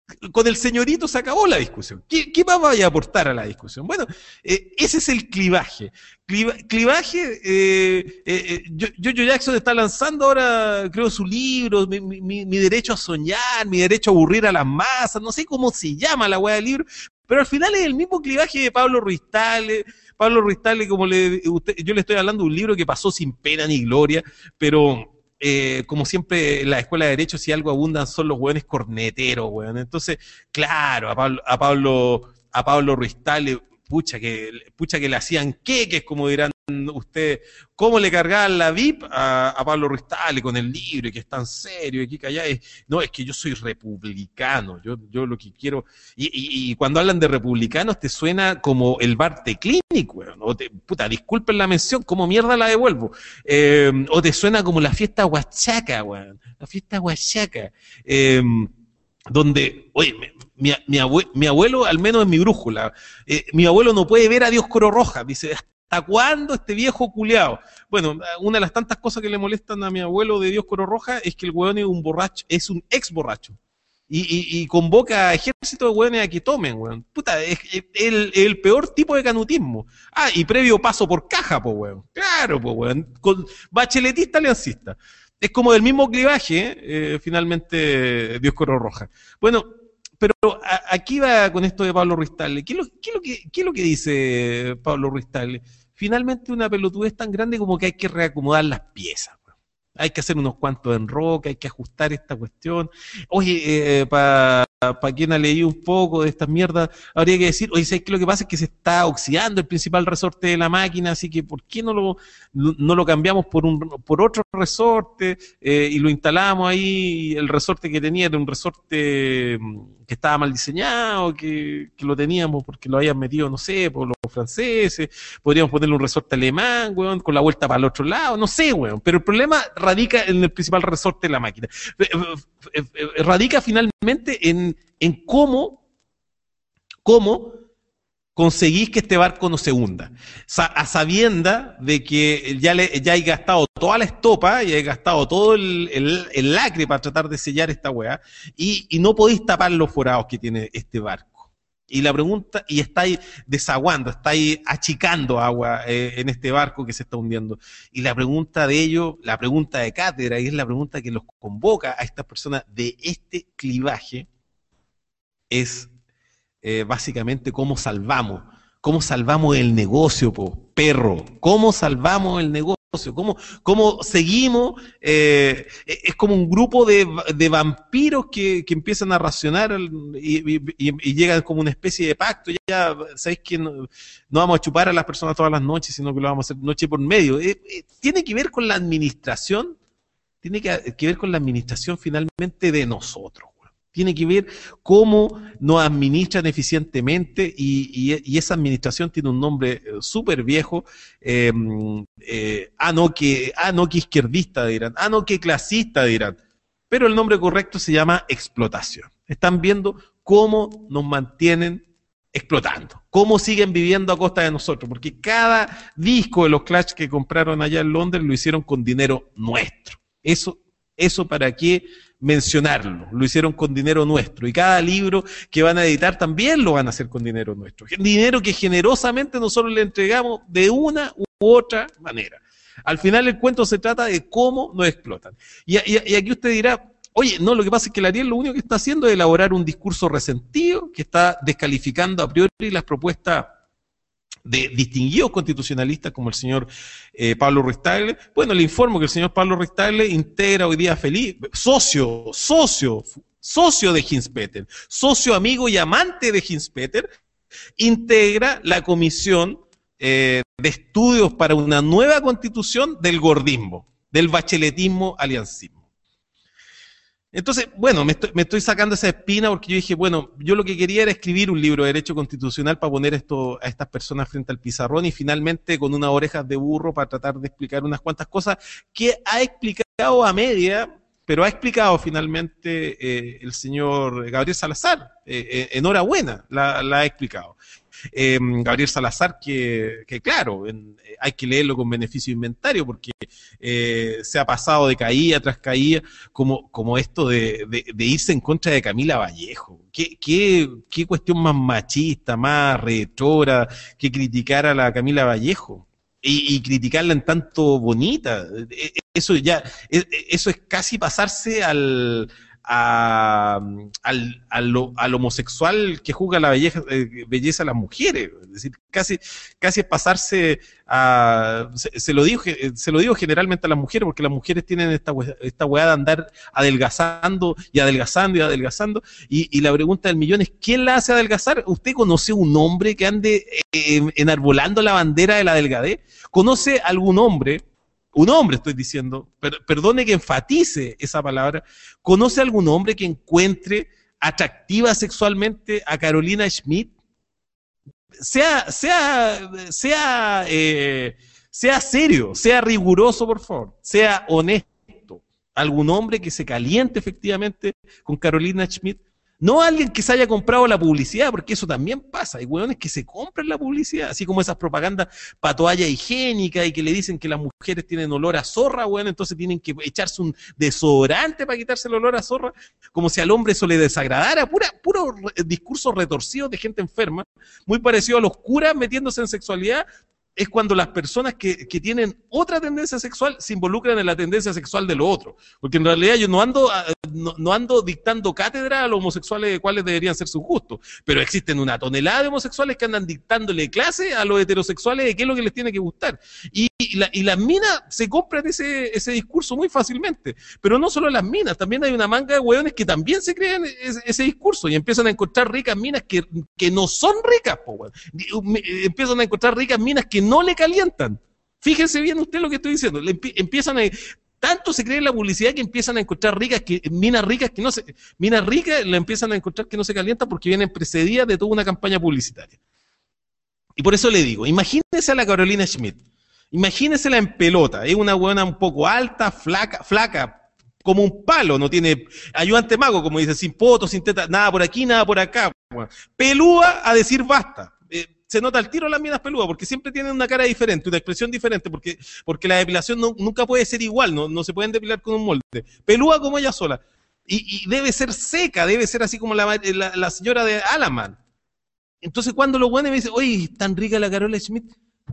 con el señorito se acabó la discusión. ¿Qué, qué más vaya a aportar a la discusión? Bueno, eh, ese es el clivaje. Cliva, clivaje, eh, eh, Jojo Jackson está lanzando ahora, creo, su libro, mi, mi, mi derecho a soñar, mi derecho a aburrir a las masas, no sé cómo se llama la weá del libro, pero al final es el mismo clivaje de Pablo Ruiz Tagle. Pablo Ruiz Tagle, como le, usted, yo le estoy hablando de un libro que pasó sin pena ni gloria, pero eh, como siempre en la escuela de Derecho, si algo abundan son los hueones corneteros, hueón. Entonces, claro, a Pablo, a Pablo, a Pablo Ruiz Tagle, pucha que, pucha que le hacían queques, como dirán ustedes, cómo le cargaban la V I P a, a Pablo Ruiz Tagle con el libro, y que es tan serio, y que calláis. No, es que yo soy republicano, yo, yo lo que quiero, y, y, y cuando hablan de republicanos te suena como el Barte Clinic, weón, o te, puta, disculpen la mención, como mierda la devuelvo, eh, o te suena como la fiesta huachaca, weón, la fiesta huachaca, eh, donde, oye, mi, mi, abue, mi abuelo, al menos en mi brújula, eh, mi abuelo no puede ver a Dios Coro Roja, dice, ¿hasta cuándo este viejo culiao? Bueno, una de las tantas cosas que le molestan a mi abuelo de Dios Coro Roja es que el hueón es un borracho, es un ex borracho, y, y, y convoca a ejército de hueones a que tomen, hueón. Puta, es, es el, el peor tipo de canutismo. Ah, y previo paso por caja, po, hueón. Claro, po, hueón, con bacheletista aliancista. Es como del mismo clivaje, eh, finalmente, Dios Coro Roja. Bueno, pero a, aquí va con esto de Pablo Ruiz Tagle. ¿Qué es lo, qué es lo que, qué es lo que dice Pablo Ruiz Tagle? Finalmente una pelotudez tan grande como que hay que reacomodar las piezas. Hay que hacer unos cuantos enroques, hay que ajustar esta cuestión. Oye, eh, para pa quien ha leído un poco de estas mierdas, habría que decir, oye, ¿sabes qué? Lo que pasa es que se está oxidando el principal resorte de la máquina, así que ¿por qué no lo, no lo cambiamos por un por otro resorte eh, y lo instalamos ahí? El resorte que tenía era un resorte que estaba mal diseñado, que, que lo teníamos porque lo habían metido, no sé, por los franceses. Podríamos ponerle un resorte alemán, weón, con la vuelta para el otro lado, no sé, weón, pero el problema radica en el principal resorte de la máquina. Radica finalmente en, en cómo, cómo conseguís que este barco no se hunda. Sa a sabienda de que ya, le, ya hay gastado toda la estopa, y hay gastado todo el, el, el lacre para tratar de sellar esta weá, y, y no podéis tapar los forados que tiene este barco. Y la pregunta, y estáis desaguando, estáis achicando agua eh, en este barco que se está hundiendo. Y la pregunta de ellos, la pregunta de cátedra, y es la pregunta que los convoca a estas personas de este clivaje, es eh, básicamente cómo salvamos, cómo salvamos el negocio, po, perro, cómo salvamos el negocio. ¿Cómo, cómo seguimos? Eh, es como un grupo de, de vampiros que, que empiezan a racionar y, y, y llegan como una especie de pacto. Ya sabéis que no, no vamos a chupar a las personas todas las noches, sino que lo vamos a hacer noche por medio. Eh, eh, tiene que ver con la administración, tiene que, que ver con la administración finalmente de nosotros. Tiene que ver cómo nos administran eficientemente, y, y, y esa administración tiene un nombre súper viejo, eh, eh, ah, no que, ah, no que izquierdista dirán, ah, no que clasista dirán, pero el nombre correcto se llama explotación. Están viendo cómo nos mantienen explotando, cómo siguen viviendo a costa de nosotros, porque cada disco de los Clash que compraron allá en Londres lo hicieron con dinero nuestro. Eso, eso para qué mencionarlo, lo hicieron con dinero nuestro, y cada libro que van a editar también lo van a hacer con dinero nuestro, dinero que generosamente nosotros le entregamos de una u otra manera. Al final el cuento se trata de cómo nos explotan. Y, y, y aquí usted dirá, oye, no, lo que pasa es que el Ariel lo único que está haciendo es elaborar un discurso resentido que está descalificando a priori las propuestas de distinguidos constitucionalistas como el señor eh, Pablo Ruiz Tagle. Bueno, le informo que el señor Pablo Ruiz Tagle integra hoy día feliz, socio, socio, socio de Hinspeter, socio, amigo y amante de Hinspeter, integra la comisión eh, de estudios para una nueva constitución del gordismo, del bacheletismo aliancismo. Entonces, bueno, me estoy, me estoy sacando esa espina porque yo dije, bueno, yo lo que quería era escribir un libro de derecho constitucional para poner esto a estas personas frente al pizarrón, y finalmente con unas orejas de burro para tratar de explicar unas cuantas cosas que ha explicado a media, pero ha explicado finalmente eh, el señor Gabriel Salazar. Eh, eh, enhorabuena, la, la ha explicado. eh, Gabriel Salazar, que, que claro, en, hay que leerlo con beneficio de inventario, porque eh, se ha pasado de caída tras caída, como, como esto de, de, de irse en contra de Camila Vallejo. ¿Qué, qué, qué cuestión más machista, más retrógrada que criticar a la Camila Vallejo? Y, y criticarla en tanto bonita. Eso ya, eso es casi pasarse al... A, al, al, al homosexual que juzga la belleza, eh, belleza a las mujeres, es decir, casi, casi es pasarse a, se, se lo digo, se lo digo generalmente a las mujeres, porque las mujeres tienen esta, esta weá de andar adelgazando y adelgazando y adelgazando, y, y la pregunta del millón es, ¿quién la hace adelgazar? ¿Usted conoce un hombre que ande eh, enarbolando la bandera de la delgadez? ¿Conoce algún hombre? Un hombre, estoy diciendo, per, perdone que enfatice esa palabra, ¿conoce algún hombre que encuentre atractiva sexualmente a Carolina Schmidt? Sea, sea, sea, eh, sea serio, sea riguroso, por favor, sea honesto. ¿Algún hombre que se caliente efectivamente con Carolina Schmidt? No alguien que se haya comprado la publicidad, porque eso también pasa. Hay hueones que se compran la publicidad, así como esas propagandas para toalla higiénica y que le dicen que las mujeres tienen olor a zorra, hueón, entonces tienen que echarse un desodorante para quitarse el olor a zorra, como si al hombre eso le desagradara. Pura, puro discurso retorcido de gente enferma, muy parecido a los curas metiéndose en sexualidad. Es cuando las personas que, que tienen otra tendencia sexual se involucran en la tendencia sexual de lo otro. Porque en realidad yo no ando, no, no ando dictando cátedra a los homosexuales de cuáles deberían ser sus gustos, pero existen una tonelada de homosexuales que andan dictándole clase a los heterosexuales de qué es lo que les tiene que gustar. Y, y, la, y las minas se compran ese, ese discurso muy fácilmente. Pero no solo las minas, también hay una manga de hueones que también se creen ese, ese discurso y empiezan a encontrar ricas minas que, que no son ricas, po, hueón. Empiezan a encontrar ricas minas que no le calientan. Fíjense bien usted lo que estoy diciendo. Le empie empiezan a, tanto se cree en la publicidad que empiezan a encontrar ricas que, minas ricas que no se, minas ricas la empiezan a encontrar que no se calientan porque vienen precedidas de toda una campaña publicitaria. Y por eso le digo, imagínese a la Carolina Schmidt, imagínesela en pelota, es una buena un poco alta, flaca, flaca, como un palo, no tiene ayudante mago, como dice, sin poto, sin teta, nada por aquí, nada por acá. Pelúa a decir basta. Eh, se nota al tiro las minas peludas, porque siempre tienen una cara diferente, una expresión diferente, porque, porque la depilación no, nunca puede ser igual, no, no se pueden depilar con un molde. Pelúa como ella sola. Y, y debe ser seca, debe ser así como la, la, la señora de Alaman. Entonces cuando los buenos me dicen, oye, tan rica la Carola Schmidt,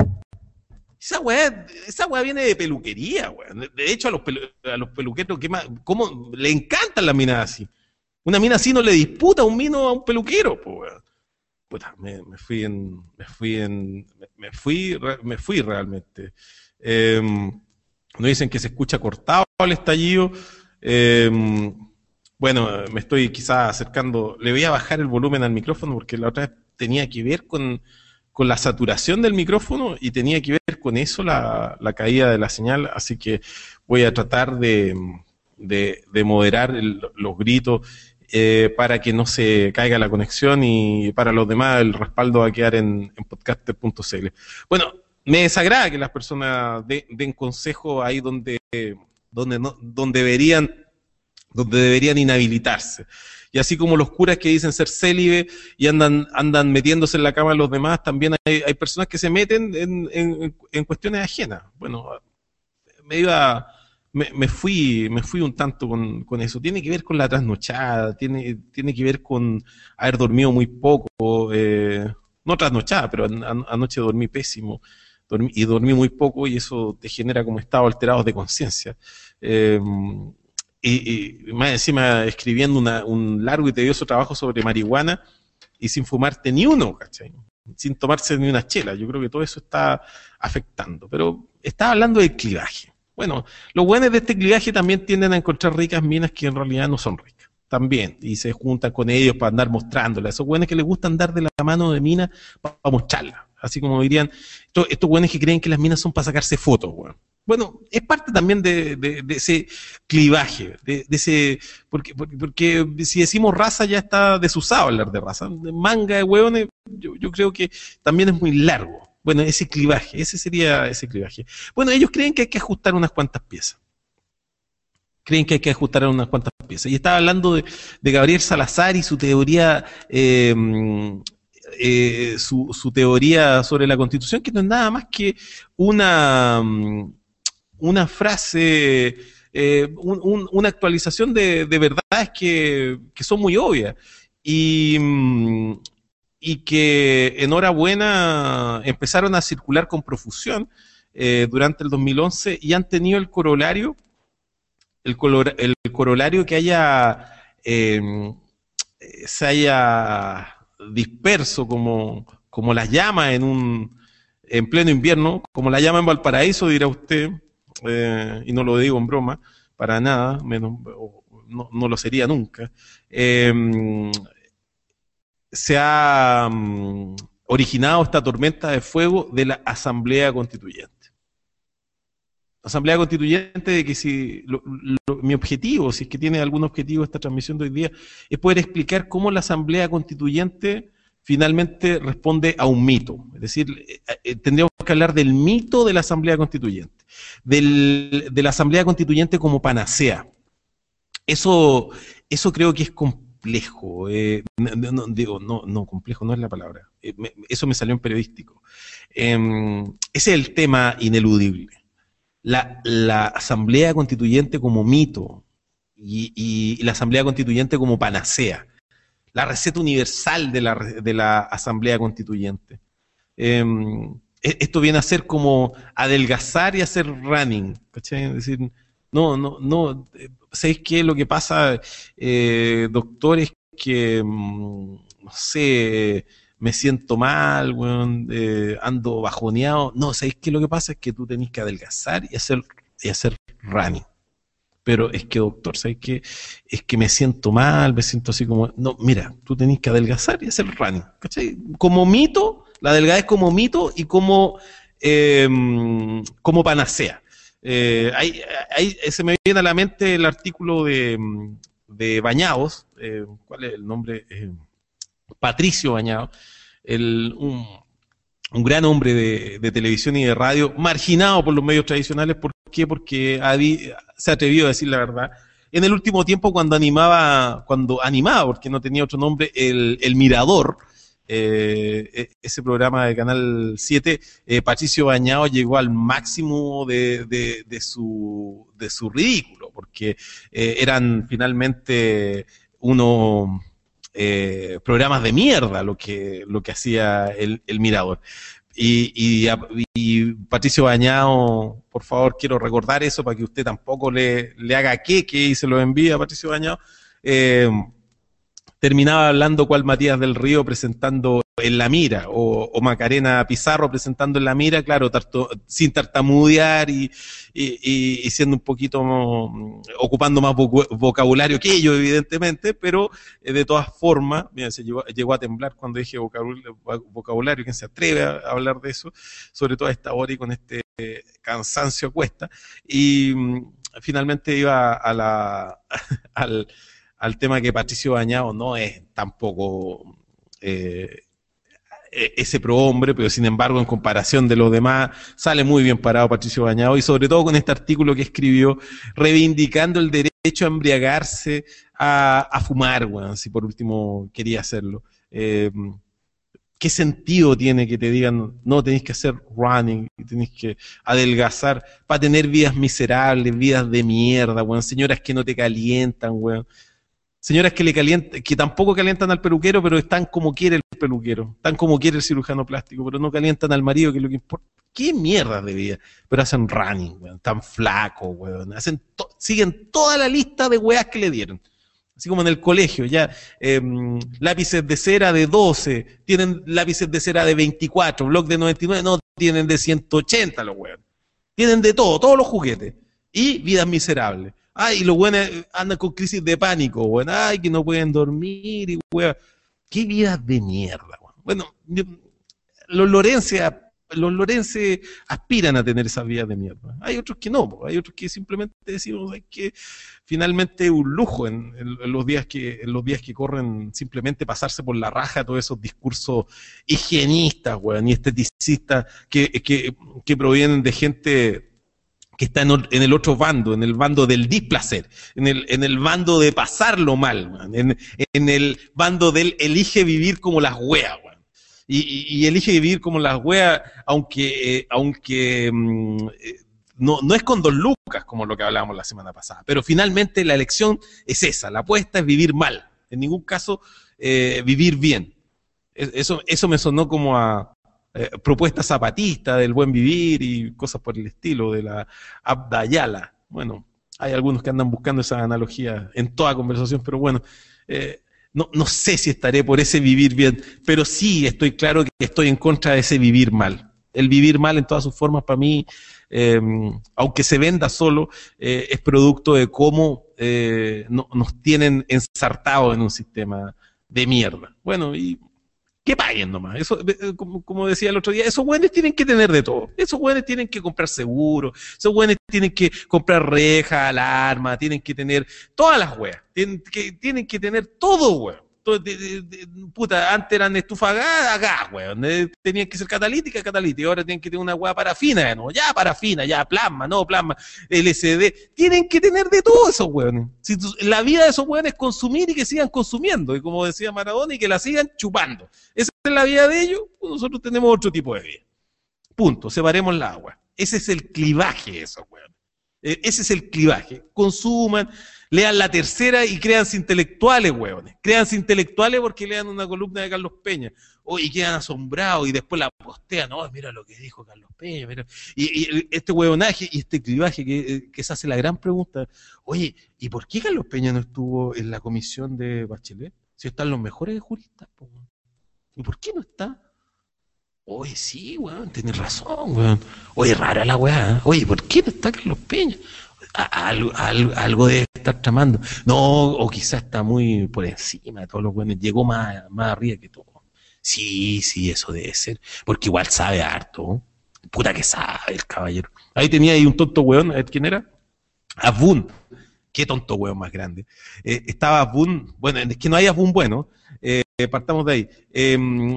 esa weá, esa weá viene de peluquería, weá. De hecho, a los, pelu, a los peluqueros, ¿qué más? ¿Cómo? Le encantan las minas así. Una mina así no le disputa un vino a un peluquero, pues, weá. Puta, me, me fui en, me fui en, me, me fui, me fui realmente. Eh, nos dicen que se escucha cortado el estallido. Eh, bueno, me estoy quizás acercando, le voy a bajar el volumen al micrófono porque la otra vez tenía que ver con, con la saturación del micrófono y tenía que ver con eso la, la caída de la señal, así que voy a tratar de, de, de moderar el, los gritos. Eh, para que no se caiga la conexión y para los demás el respaldo va a quedar en, en podcaster punto c l. Bueno, me desagrada que las personas de, den consejos ahí donde, donde, no, donde, deberían, donde deberían inhabilitarse. Y así como los curas que dicen ser célibe y andan, andan metiéndose en la cama de los demás, también hay, hay personas que se meten en, en, en cuestiones ajenas. Bueno, me iba... Me, me fui me fui un tanto con, con eso. Tiene que ver con la trasnochada, tiene, tiene que ver con haber dormido muy poco, eh, no trasnochada, pero an, an, anoche dormí pésimo dormí, y dormí muy poco y eso te genera como estados alterados de conciencia. Eh, y, y más encima escribiendo una, un largo y tedioso trabajo sobre marihuana y sin fumarte ni uno, ¿cachai? Sin tomarse ni una chela. Yo creo que todo eso está afectando. Pero estaba hablando del clivaje. Bueno, los buenos de este clivaje también tienden a encontrar ricas minas que en realidad no son ricas, también, y se juntan con ellos para andar mostrándolas. Esos buenos que les gusta andar de la mano de minas para mostrarlas, así como dirían, estos, estos buenos que creen que las minas son para sacarse fotos, bueno. Bueno, es parte también de, de, de ese clivaje, de, de ese, porque, porque, porque si decimos raza ya está desusado hablar de raza, de manga de hueones, yo, yo creo que también es muy largo. Bueno, ese clivaje, ese sería ese clivaje. Bueno, ellos creen que hay que ajustar unas cuantas piezas. Creen que hay que ajustar unas cuantas piezas. Y estaba hablando de, de Gabriel Salazar y su teoría eh, eh, su, su teoría sobre la Constitución, que no es nada más que una, una frase, eh, un, un, una actualización de, de verdades que, que son muy obvias. Y, y que enhorabuena empezaron a circular con profusión eh, durante el dos mil once y han tenido el corolario, el, color, el corolario que haya eh, se haya disperso como, como las llamas en un en pleno invierno, como la llama en Valparaíso, dirá usted, eh, y no lo digo en broma, para nada, menos, no, no lo sería nunca. Eh, se ha um, originado esta tormenta de fuego de la Asamblea Constituyente. Asamblea Constituyente de que si lo, lo, mi objetivo, si es que tiene algún objetivo esta transmisión de hoy día, es poder explicar cómo la Asamblea Constituyente finalmente responde a un mito. Es decir, eh, tendríamos que hablar del mito de la Asamblea Constituyente, del, de la Asamblea Constituyente como panacea. Eso, eso creo que es complejo. Eh, no, no, digo, no, no, complejo no es la palabra. Eh, me, eso me salió en periodístico. Eh, ese es el tema ineludible. La, la Asamblea Constituyente como mito y, y, y la Asamblea Constituyente como panacea. La receta universal de la, de la Asamblea Constituyente. Eh, esto viene a ser como adelgazar y hacer running, ¿cachai? Es decir, no, no, no, ¿sabéis qué? Lo que pasa, eh, doctores, que, no sé, me siento mal, bueno, eh, ando bajoneado. No, ¿sabéis qué? Lo que pasa es que tú tenés que adelgazar y hacer, y hacer running. Pero es que, doctor, ¿sabes qué? Es que me siento mal, me siento así como... No, mira, tú tenés que adelgazar y hacer running, ¿cachai? Como mito, la delgadez como mito y como, eh, como panacea. Eh, hay, hay, se me viene a la mente el artículo de, de Bañados, eh, ¿cuál es el nombre? Eh, Patricio Bañados, el, un, un gran hombre de, de televisión y de radio, marginado por los medios tradicionales. ¿Por qué? Porque había, se atrevió a decir la verdad. En el último tiempo, cuando animaba, cuando animaba, porque no tenía otro nombre, el, el Mirador, eh, ese programa de Canal siete, eh, Patricio Bañados llegó al máximo de, de, de, su, de su ridículo, porque eh, eran finalmente unos eh, programas de mierda lo que, lo que hacía el, el Mirador. Y, y, y Patricio Bañados, por favor, quiero recordar eso para que usted tampoco le, le haga queque y se lo envíe a Patricio Bañados. Eh, terminaba hablando cual Matías del Río presentando En la Mira, o, o Macarena Pizarro presentando En la Mira, claro, tarto, sin tartamudear y, y, y siendo un poquito, ocupando más vocabulario que ellos, evidentemente, pero eh, de todas formas, mira, se llegó, llegó a temblar cuando dije vocabulario, ¿quién se atreve a hablar de eso? Sobre todo a esta hora y con este cansancio a cuesta, y finalmente iba a la, al, al tema que Patricio Bañados no es tampoco eh, ese prohombre, pero sin embargo en comparación de los demás sale muy bien parado Patricio Bañados, y sobre todo con este artículo que escribió reivindicando el derecho a embriagarse, a, a fumar, bueno, si por último quería hacerlo. Eh, ¿Qué sentido tiene que te digan, no, tenéis que hacer running, tenéis que adelgazar para tener vidas miserables, vidas de mierda, weón, señoras que no te calientan, weón? Señoras que le calientan, que tampoco calientan al peluquero, pero están como quiere el peluquero, están como quiere el cirujano plástico, pero no calientan al marido, que es lo que importa. ¿Qué mierda de vida? Pero hacen running, weón, tan flacos, weón, hacen to siguen toda la lista de weas que le dieron. Así como en el colegio, ya, eh, lápices de cera de doce, tienen lápices de cera de veinticuatro, bloc de noventa y nueve, no, tienen de ciento ochenta los weones. Tienen de todo, todos los juguetes. Y vidas miserables. Ay, y los weones andan con crisis de pánico, weón. Ay, que no pueden dormir, y weón. Qué vidas de mierda, weón. Bueno, yo, los Lorense, los Lorense aspiran a tener esas vidas de mierda. Hay otros que no, hay otros que simplemente decimos hay que finalmente un lujo en, en, en los días que en los días que corren, simplemente pasarse por la raja todos esos discursos higienistas, weón, y esteticistas que, que, que provienen de gente que está en, en el otro bando, en el bando del displacer, en el, en el bando de pasarlo mal, weón, en, en el bando del elige vivir como las weas, weón. Y, y, y elige vivir como las weas, aunque, eh, aunque mm, eh, no, no es con dos lucas, como lo que hablábamos la semana pasada. Pero finalmente la elección es esa, la apuesta es vivir mal. En ningún caso eh, vivir bien. Eso, eso me sonó como a eh, propuesta zapatista del buen vivir y cosas por el estilo, de la Abdayala. Bueno, hay algunos que andan buscando esa analogía en toda conversación, pero bueno, eh, no, no sé si estaré por ese vivir bien, pero sí estoy claro que estoy en contra de ese vivir mal. El vivir mal en todas sus formas para mí, eh, aunque se venda solo, eh, es producto de cómo eh, no, nos tienen ensartados en un sistema de mierda. Bueno, y que paguen nomás. Eso, como, como decía el otro día, esos güeyes tienen que tener de todo. Esos güeyes tienen que comprar seguro, esos güeyes tienen que comprar reja, alarma, tienen que tener todas las weas. Tienen que, tienen que tener todo, güey. De, de, de, puta, antes eran estufa a gas, a gas, weón. Tenían que ser catalítica, catalítica. Ahora tienen que tener una weá parafina, ¿no? Ya parafina, ya plasma, no plasma, L C D. Tienen que tener de todo esos weones. Si tu, la vida de esos weones es consumir y que sigan consumiendo. Y como decía Maradona, y que la sigan chupando. Esa es la vida de ellos. Nosotros tenemos otro tipo de vida. Punto. Separemos la agua. Ese es el clivaje de esos weones. Ese es el clivaje. Consuman, lean La Tercera y créanse intelectuales, hueones. Créanse intelectuales porque lean una columna de Carlos Peña. Oh, y quedan asombrados y después la postean. No, mira lo que dijo Carlos Peña. Mira. Y, y este hueonaje y este clivaje que, que se hace la gran pregunta. Oye, ¿y por qué Carlos Peña no estuvo en la comisión de Bachelet? Si están los mejores juristas. Po. ¿Y por qué no está? Oye, sí, weón, tenés razón, weón. Oye, rara la weá, ¿eh? Oye, ¿por qué no está Carlos Peña? Algo, algo, algo debe estar tramando. No, o quizás está muy por encima de todos los weones. Llegó más, más arriba que todo. Sí, sí, eso debe ser. Porque igual sabe harto. Puta que sabe el caballero. Ahí tenía ahí un tonto weón, a ver quién era. Abun. Qué tonto weón más grande. Eh, estaba Abun, bueno, es que no hay Abun bueno. Eh, partamos de ahí. Eh,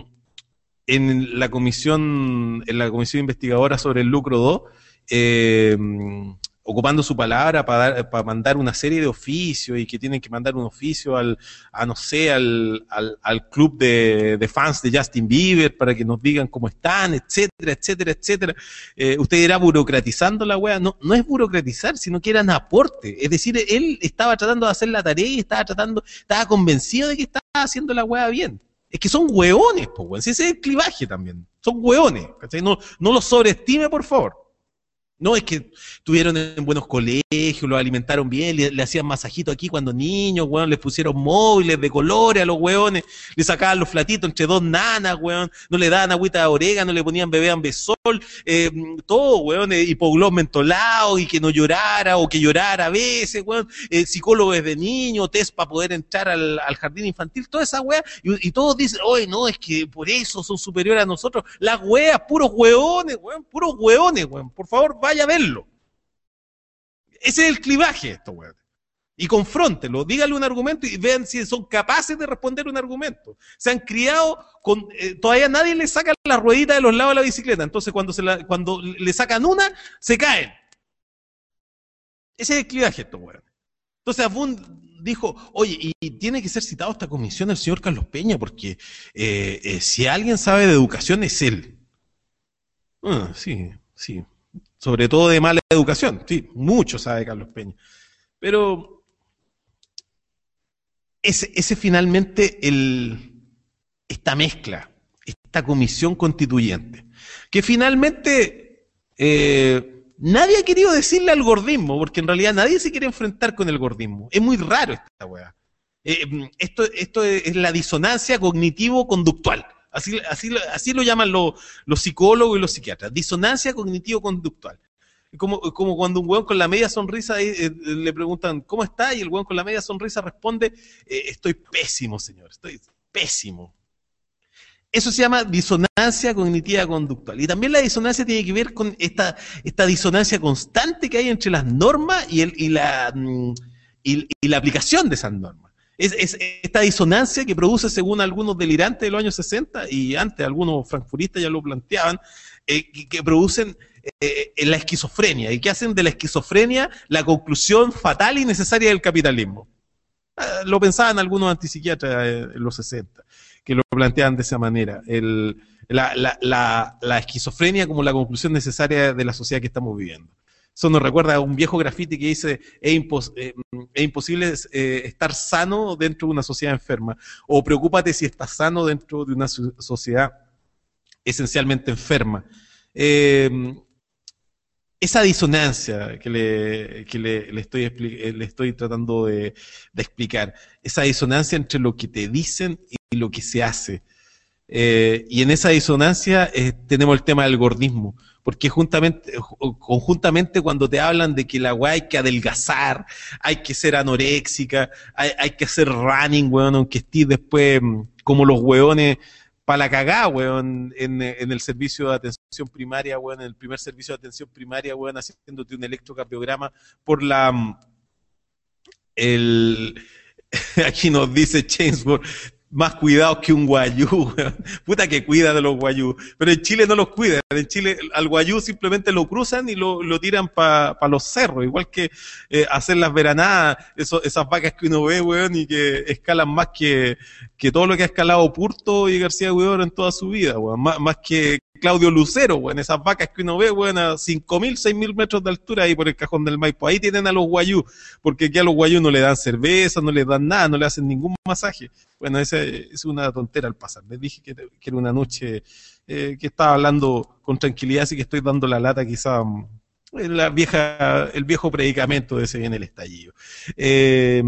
en la comisión en la comisión investigadora sobre el lucro dos, eh, ocupando su palabra para, dar, para mandar una serie de oficios y que tienen que mandar un oficio al, a no sé, al, al, al club de, de fans de Justin Bieber para que nos digan cómo están, etcétera, etcétera, etcétera. Eh, usted dirá burocratizando la wea. No, no es burocratizar, sino que eran aporte. Es decir, él estaba tratando de hacer la tarea y estaba tratando, estaba convencido de que estaba haciendo la wea bien. Es que son hueones, po, weón. Si ese es el clivaje también. Son hueones. ¿Cachai? No, no los sobreestime, por favor. No, es que estuvieron en buenos colegios, los alimentaron bien, le, le hacían masajito aquí cuando niños, weón, les pusieron móviles de colores a los weones, le sacaban los flatitos entre dos nanas, weón, no le daban agüita de orégano, le ponían bebé ambesol, eh, todo, weón, eh, hipoglós mentolado y que no llorara o que llorara a veces, weón, eh, psicólogos de niños, test para poder entrar al, al jardín infantil, toda esa weá, y, y todos dicen, oye, no, es que por eso son superiores a nosotros, las weas, puros weones, weón, puros weones, weón, por favor, vaya a verlo. Ese es el clivaje de esto, weón. Y confróntelo, dígale un argumento y vean si son capaces de responder un argumento. Se han criado con, eh, todavía nadie le saca la ruedita de los lados de la bicicleta, entonces cuando, se la, cuando le sacan una, se caen. Ese es el clivaje de esto, weón. Entonces Abun dijo, oye, y tiene que ser citado a esta comisión el señor Carlos Peña, porque eh, eh, si alguien sabe de educación es él. Ah, sí, sí. Sobre todo de mala educación, sí, mucho sabe Carlos Peña. Pero ese, ese finalmente, el, esta mezcla, esta comisión constituyente, que finalmente eh, nadie ha querido decirle al gordismo, porque en realidad nadie se quiere enfrentar con el gordismo. Es muy raro esta weá. Eh, esto, esto es la disonancia cognitivo-conductual. Así, así, así lo llaman los, los psicólogos y los psiquiatras. Disonancia cognitivo-conductual. Como, como cuando un hueón con la media sonrisa eh, le preguntan, ¿cómo está? Y el hueón con la media sonrisa responde, eh, estoy pésimo, señor, estoy pésimo. Eso se llama disonancia cognitiva-conductual. Y también la disonancia tiene que ver con esta, esta disonancia constante que hay entre las normas y, el, y, la, y, y la aplicación de esas normas. Es, es esta disonancia que produce, según algunos delirantes de los años sesenta, y antes algunos frankfuristas ya lo planteaban, eh, que, que producen eh, la esquizofrenia, y que hacen de la esquizofrenia la conclusión fatal y necesaria del capitalismo. Ah, lo pensaban algunos antipsiquiatras en los sesenta, que lo planteaban de esa manera. El, la, la, la, la esquizofrenia como la conclusión necesaria de la sociedad que estamos viviendo. Eso nos recuerda a un viejo graffiti que dice, es, impos eh, es imposible eh, estar sano dentro de una sociedad enferma, o preocúpate si estás sano dentro de una sociedad esencialmente enferma. Eh, esa disonancia que le, que le, le, estoy, le estoy tratando de, de explicar, esa disonancia entre lo que te dicen y lo que se hace. Eh, y en esa disonancia eh, tenemos el tema del gordismo, porque juntamente, conjuntamente cuando te hablan de que la weá hay que adelgazar, hay que ser anoréxica, hay, hay que hacer running, weón, aunque estés después como los weones para la cagá, weón, en, en el servicio de atención primaria, weón, en el primer servicio de atención primaria, weón, haciéndote un electrocardiograma por la... el aquí nos dice Chainsworth, más cuidados que un guayú, weón. Puta que cuida de los guayú, pero en Chile no los cuidan, en Chile al guayú simplemente lo cruzan y lo, lo tiran para pa los cerros, igual que eh, hacer las veranadas, eso, esas vacas que uno ve, weón, y que escalan más que, que todo lo que ha escalado Purto y García Huidobro en toda su vida, weón, más, más que Claudio Lucero, weón, esas vacas que uno ve, weón, a cinco mil, seis mil metros de altura ahí por el Cajón del Maipo, ahí tienen a los guayú, porque aquí a los guayú no le dan cerveza, no les dan nada, no le hacen ningún masaje. Bueno, esa es una tontera al pasar. Les dije que, que era una noche eh, que estaba hablando con tranquilidad, así que estoy dando la lata quizá la vieja, el viejo predicamento de ese en el estallido. Eh,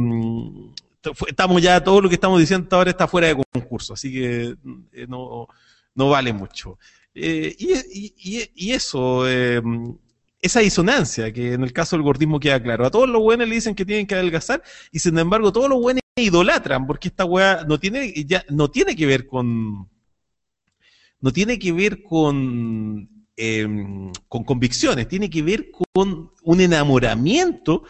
estamos ya, todo lo que estamos diciendo ahora está fuera de concurso, así que eh, no, no vale mucho. Eh, y, y, y eso, eh, esa disonancia, que en el caso del gordismo queda claro. A todos los buenos le dicen que tienen que adelgazar, y sin embargo todos los buenos idolatran, porque esta weá no tiene, ya, no tiene que ver con, no tiene que ver con, eh, con convicciones, tiene que ver con un enamoramiento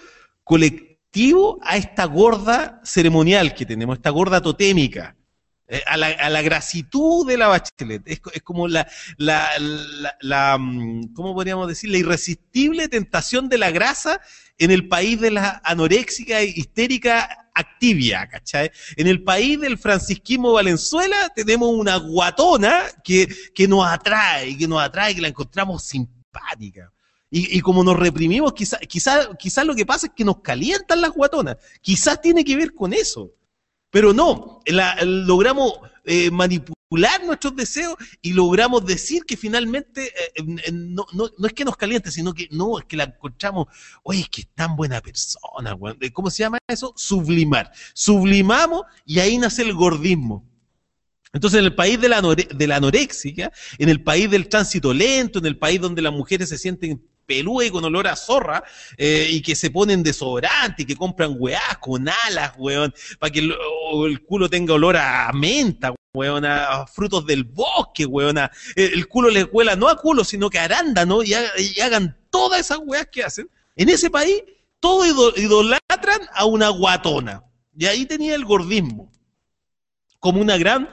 colectivo a esta gorda ceremonial que tenemos, esta gorda totémica. A la, a la grasitud de la Bachelet, es, es como la, la, la, la, ¿cómo podríamos decir? La irresistible tentación de la grasa en el país de la anoréxica e histérica Activia, ¿cachai? En el país del francisquismo Valenzuela tenemos una guatona que, que nos atrae, que nos atrae, que la encontramos simpática. Y, y como nos reprimimos, quizás quizá, quizá lo que pasa es que nos calientan las guatonas, quizás tiene que ver con eso. Pero no, la, logramos eh, manipular nuestros deseos y logramos decir que finalmente eh, eh, no, no, no es que nos caliente, sino que no, es que la encontramos, oye, es que es tan buena persona, güey. ¿Cómo se llama eso? Sublimar. Sublimamos y ahí nace el gordismo. Entonces, en el país de la, de la anoréxica, en el país del tránsito lento, en el país donde las mujeres se sienten pelúa y con olor a zorra, eh, y que se ponen desodorante y que compran weás con alas, weón, para que el, el culo tenga olor a menta, weón, a frutos del bosque, weón, a, el culo les huela no a culo, sino que a arándano, y, haga, y hagan todas esas weás que hacen. En ese país, todos idolatran a una guatona. Y ahí tenía el gordismo, como una gran...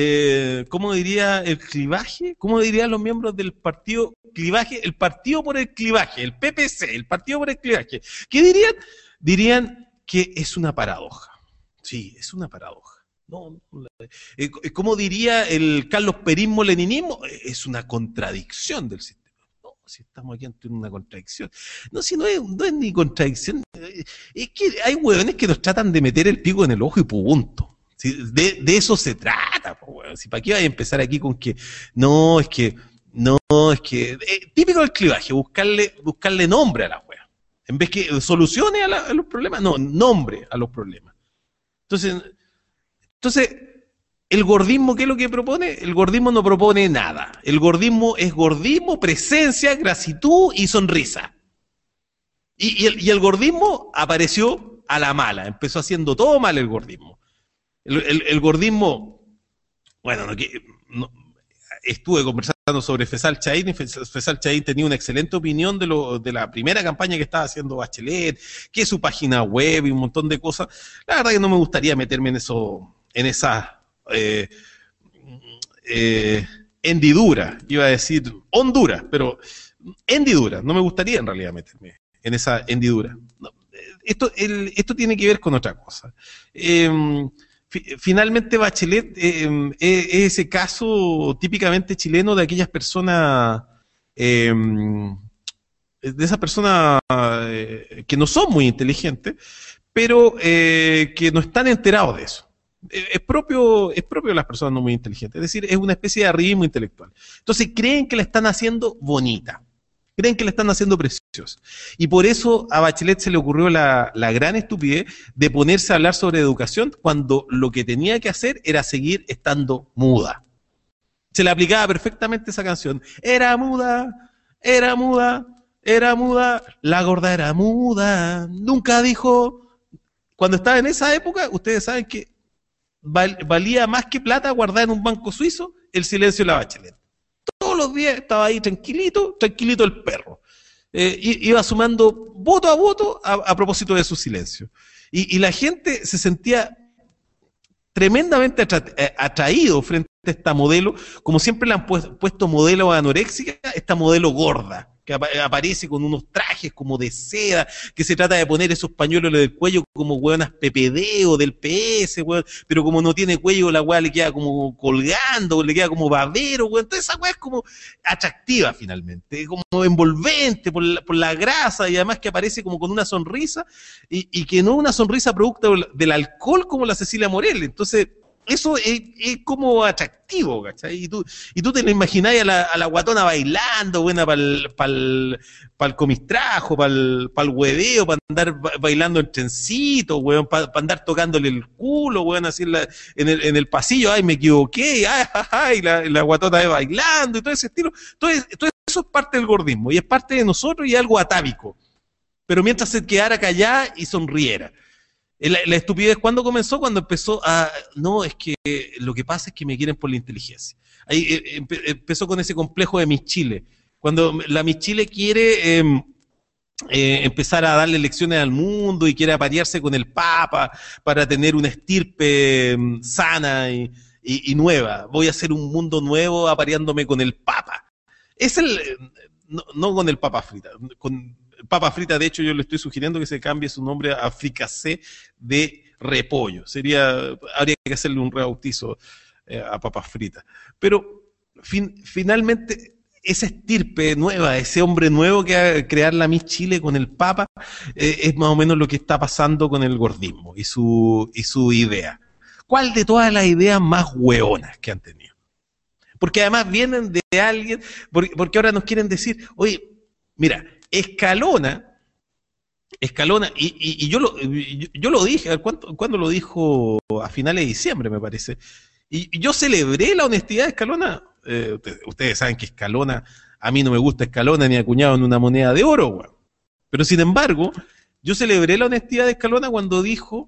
Eh, ¿cómo diría el clivaje? ¿Cómo dirían los miembros del partido clivaje? El partido por el clivaje, el P P C, el partido por el clivaje. ¿Qué dirían? Dirían que es una paradoja. Sí, es una paradoja. No, no, eh, ¿cómo diría el Carlos Perismo-leninismo? Es una contradicción del sistema. No, si estamos aquí ante una contradicción. No, si no es, no es ni contradicción. Es que hay hueones que nos tratan de meter el pico en el ojo y punto. De, de eso se trata, pues, bueno. Si para qué vais a empezar aquí con que no, es que, no, es que, eh, típico del clivaje, buscarle, buscarle nombre a la wea. En vez que soluciones a, la, a los problemas, no, nombre a los problemas. Entonces, entonces, el gordismo, ¿qué es lo que propone? El gordismo no propone nada. El gordismo es gordismo, presencia, grasitud y sonrisa. Y, y, el, y el gordismo apareció a la mala, empezó haciendo todo mal el gordismo. El, el, el gordismo, bueno, no, no, estuve conversando sobre Fesal Chaín, y Fesal Chaín tenía una excelente opinión de, lo, de la primera campaña que estaba haciendo Bachelet, que es su página web y un montón de cosas. La verdad que no me gustaría meterme en eso, en esa eh, eh, hendidura, iba a decir Honduras, pero hendidura, no me gustaría en realidad meterme en esa hendidura. No, esto, el, esto tiene que ver con otra cosa. Eh, fi, finalmente Bachelet eh, es, es ese caso típicamente chileno de aquellas personas, eh, de esas personas eh, que no son muy inteligentes, pero eh, que no están enterados de eso. Es propio, es propio de las personas no muy inteligentes, es decir, es una especie de arribismo intelectual. Entonces creen que la están haciendo bonita, creen que la están haciendo preciosa. Y por eso a Bachelet se le ocurrió la, la gran estupidez de ponerse a hablar sobre educación cuando lo que tenía que hacer era seguir estando muda. Se le aplicaba perfectamente esa canción. Era muda, era muda, era muda, la gorda era muda, nunca dijo. Cuando estaba en esa época, ustedes saben que val, valía más que plata guardar en un banco suizo el silencio de la Bachelet. Todos los días estaba ahí tranquilito, tranquilito el perro. Eh, iba sumando voto a voto a, a propósito de su silencio. Y, y la gente se sentía tremendamente atra, atraído frente a esta modelo, como siempre le han puesto, puesto modelo anoréxica, esta modelo gorda, que ap aparece con unos trajes como de seda, que se trata de poner esos pañuelos del cuello como hueonas P P D o del P S, hueón, pero como no tiene cuello, la hueá le queda como colgando, le queda como babero, hueón. Entonces esa hueá es como atractiva finalmente, como envolvente por la, por la grasa, y además que aparece como con una sonrisa, y, y que no una sonrisa producto del alcohol como la Cecilia Morel. Entonces eso es, es como atractivo, ¿cachai? Y tú, y tú te lo imaginás a la, a la guatona bailando, buena para el pa'l, pa'l comistrajo, para el pa'l hueveo, para andar bailando el trencito, weón, para pa andar tocándole el culo, weón, así en, la, en, el, en el pasillo, ay, me equivoqué, ay, ay, ay, y la, la guatona de bailando, y todo ese estilo. Todo, todo eso es parte del gordismo, y es parte de nosotros, y es algo atávico. Pero mientras se quedara callada y sonriera. La, la estupidez, ¿cuándo comenzó? Cuando empezó a... No, es que lo que pasa es que me quieren por la inteligencia. Ahí eh, empe, empezó con ese complejo de Miss Chile. Cuando la Miss Chile quiere eh, eh, empezar a darle lecciones al mundo y quiere aparearse con el Papa para tener una estirpe eh, sana y, y, y nueva. Voy a hacer un mundo nuevo apareándome con el Papa. Es el... No, no con el Papa Frita, con... Papa frita, de hecho, yo le estoy sugiriendo que se cambie su nombre a fricasé de repollo. Sería, habría que hacerle un rebautizo eh, a papas fritas. Pero fin, finalmente, esa estirpe nueva, ese hombre nuevo que va a crear la Miss Chile con el Papa, eh, es más o menos lo que está pasando con el gordismo y su, y su idea. ¿Cuál de todas las ideas más hueonas que han tenido? Porque además vienen de alguien, porque, porque ahora nos quieren decir, oye, mira, Escalona, Escalona, y, y, y yo, lo, yo, yo lo dije, ¿cuándo, ¿cuándo lo dijo? A finales de diciembre, me parece. Y, y yo celebré la honestidad de Escalona. Eh, ustedes, ustedes saben que Escalona, a mí no me gusta Escalona ni acuñado en una moneda de oro, güey. Pero sin embargo, yo celebré la honestidad de Escalona cuando dijo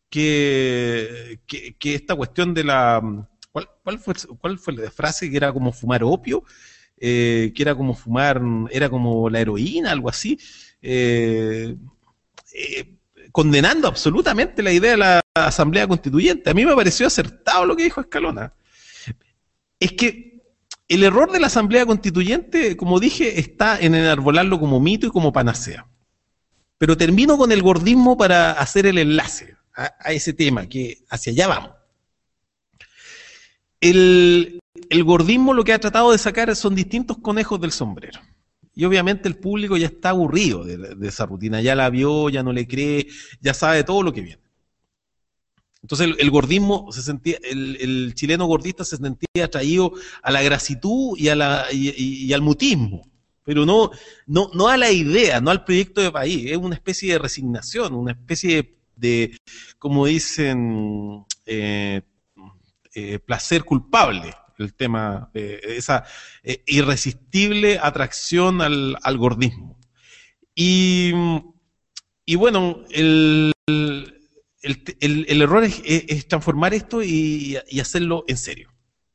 que, que, que esta cuestión de la... ¿Cuál, cuál, fue, ¿Cuál fue la frase? Que era como fumar opio. Eh, que era como fumar, era como la heroína, algo así, eh, eh, condenando absolutamente la idea de la Asamblea Constituyente. A mí me pareció acertado lo que dijo Escalona. Es que el error de la Asamblea Constituyente, como dije, está en enarbolarlo como mito y como panacea. Pero termino con el gordismo para hacer el enlace a, a ese tema, que hacia allá vamos. El, el gordismo lo que ha tratado de sacar son distintos conejos del sombrero. Y obviamente el público ya está aburrido de, de esa rutina, ya la vio, ya no le cree, ya sabe todo lo que viene. Entonces el, el gordismo, se sentía, el, el chileno gordista se sentía atraído a la grasitud y, a la, y, y, y al mutismo, pero no, no, no a la idea, no al proyecto de país. Es una especie de resignación, una especie de, de como dicen... Eh, Eh, placer culpable, el tema de eh, esa eh, irresistible atracción al, al gordismo. Y, y bueno, el, el, el, el error es, es transformar esto y, y hacerlo en serio.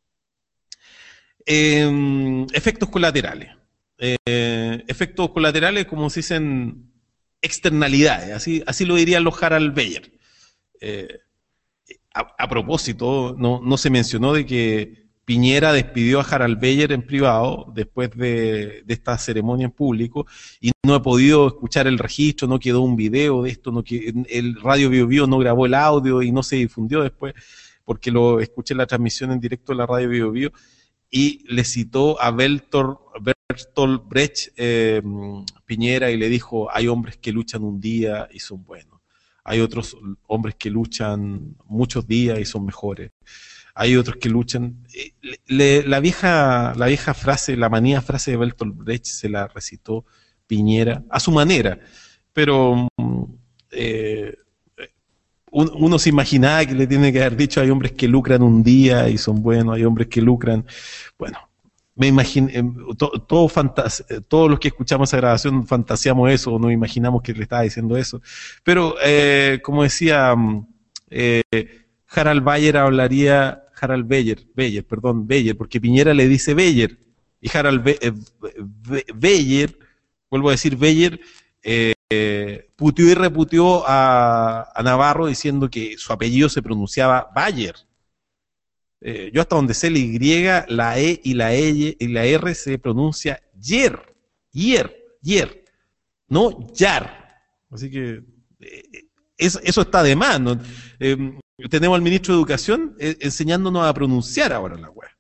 Eh, efectos colaterales. Eh, efectos colaterales, como se dicen, externalidades, así, así lo dirían los Harald Beyer. Eh, A, a propósito, no, no se mencionó de que Piñera despidió a Harald Beyer en privado después de, de esta ceremonia en público y no he podido escuchar el registro, no quedó un video de esto, no que, el Radio Bio Bio no grabó el audio y no se difundió después porque lo escuché en la transmisión en directo de la Radio Bio Bio y le citó a Bertolt, Bertolt Brecht eh, Piñera y le dijo, hay hombres que luchan un día y son buenos, hay otros hombres que luchan muchos días y son mejores. Hay otros que luchan. Le, le, la vieja, la vieja frase, la manía frase de Bertolt Brecht se la recitó Piñera a su manera, pero eh, un, uno se imaginaba que le tiene que haber dicho hay hombres que lucran un día y son buenos, hay hombres que lucran. Bueno, me imagino, to, todo fantas, todos los que escuchamos esa grabación fantaseamos eso, o nos imaginamos que le estaba diciendo eso, pero eh, como decía eh, Harald Beyer hablaría Harald Beyer, Beyer, perdón, Beyer, porque Piñera le dice Beyer, y Harald Be eh, Be Beyer, vuelvo a decir Beyer, eh, eh, puteó y reputió a, a Navarro diciendo que su apellido se pronunciaba Bayer. Eh, yo hasta donde sé la Y, la E y la, e, y la R se pronuncia Yer, Yer, Yer, no Yar. Así que eh, eso, eso está de más, ¿no? Eh, Tenemos al ministro de Educación eh, enseñándonos a pronunciar ahora la web.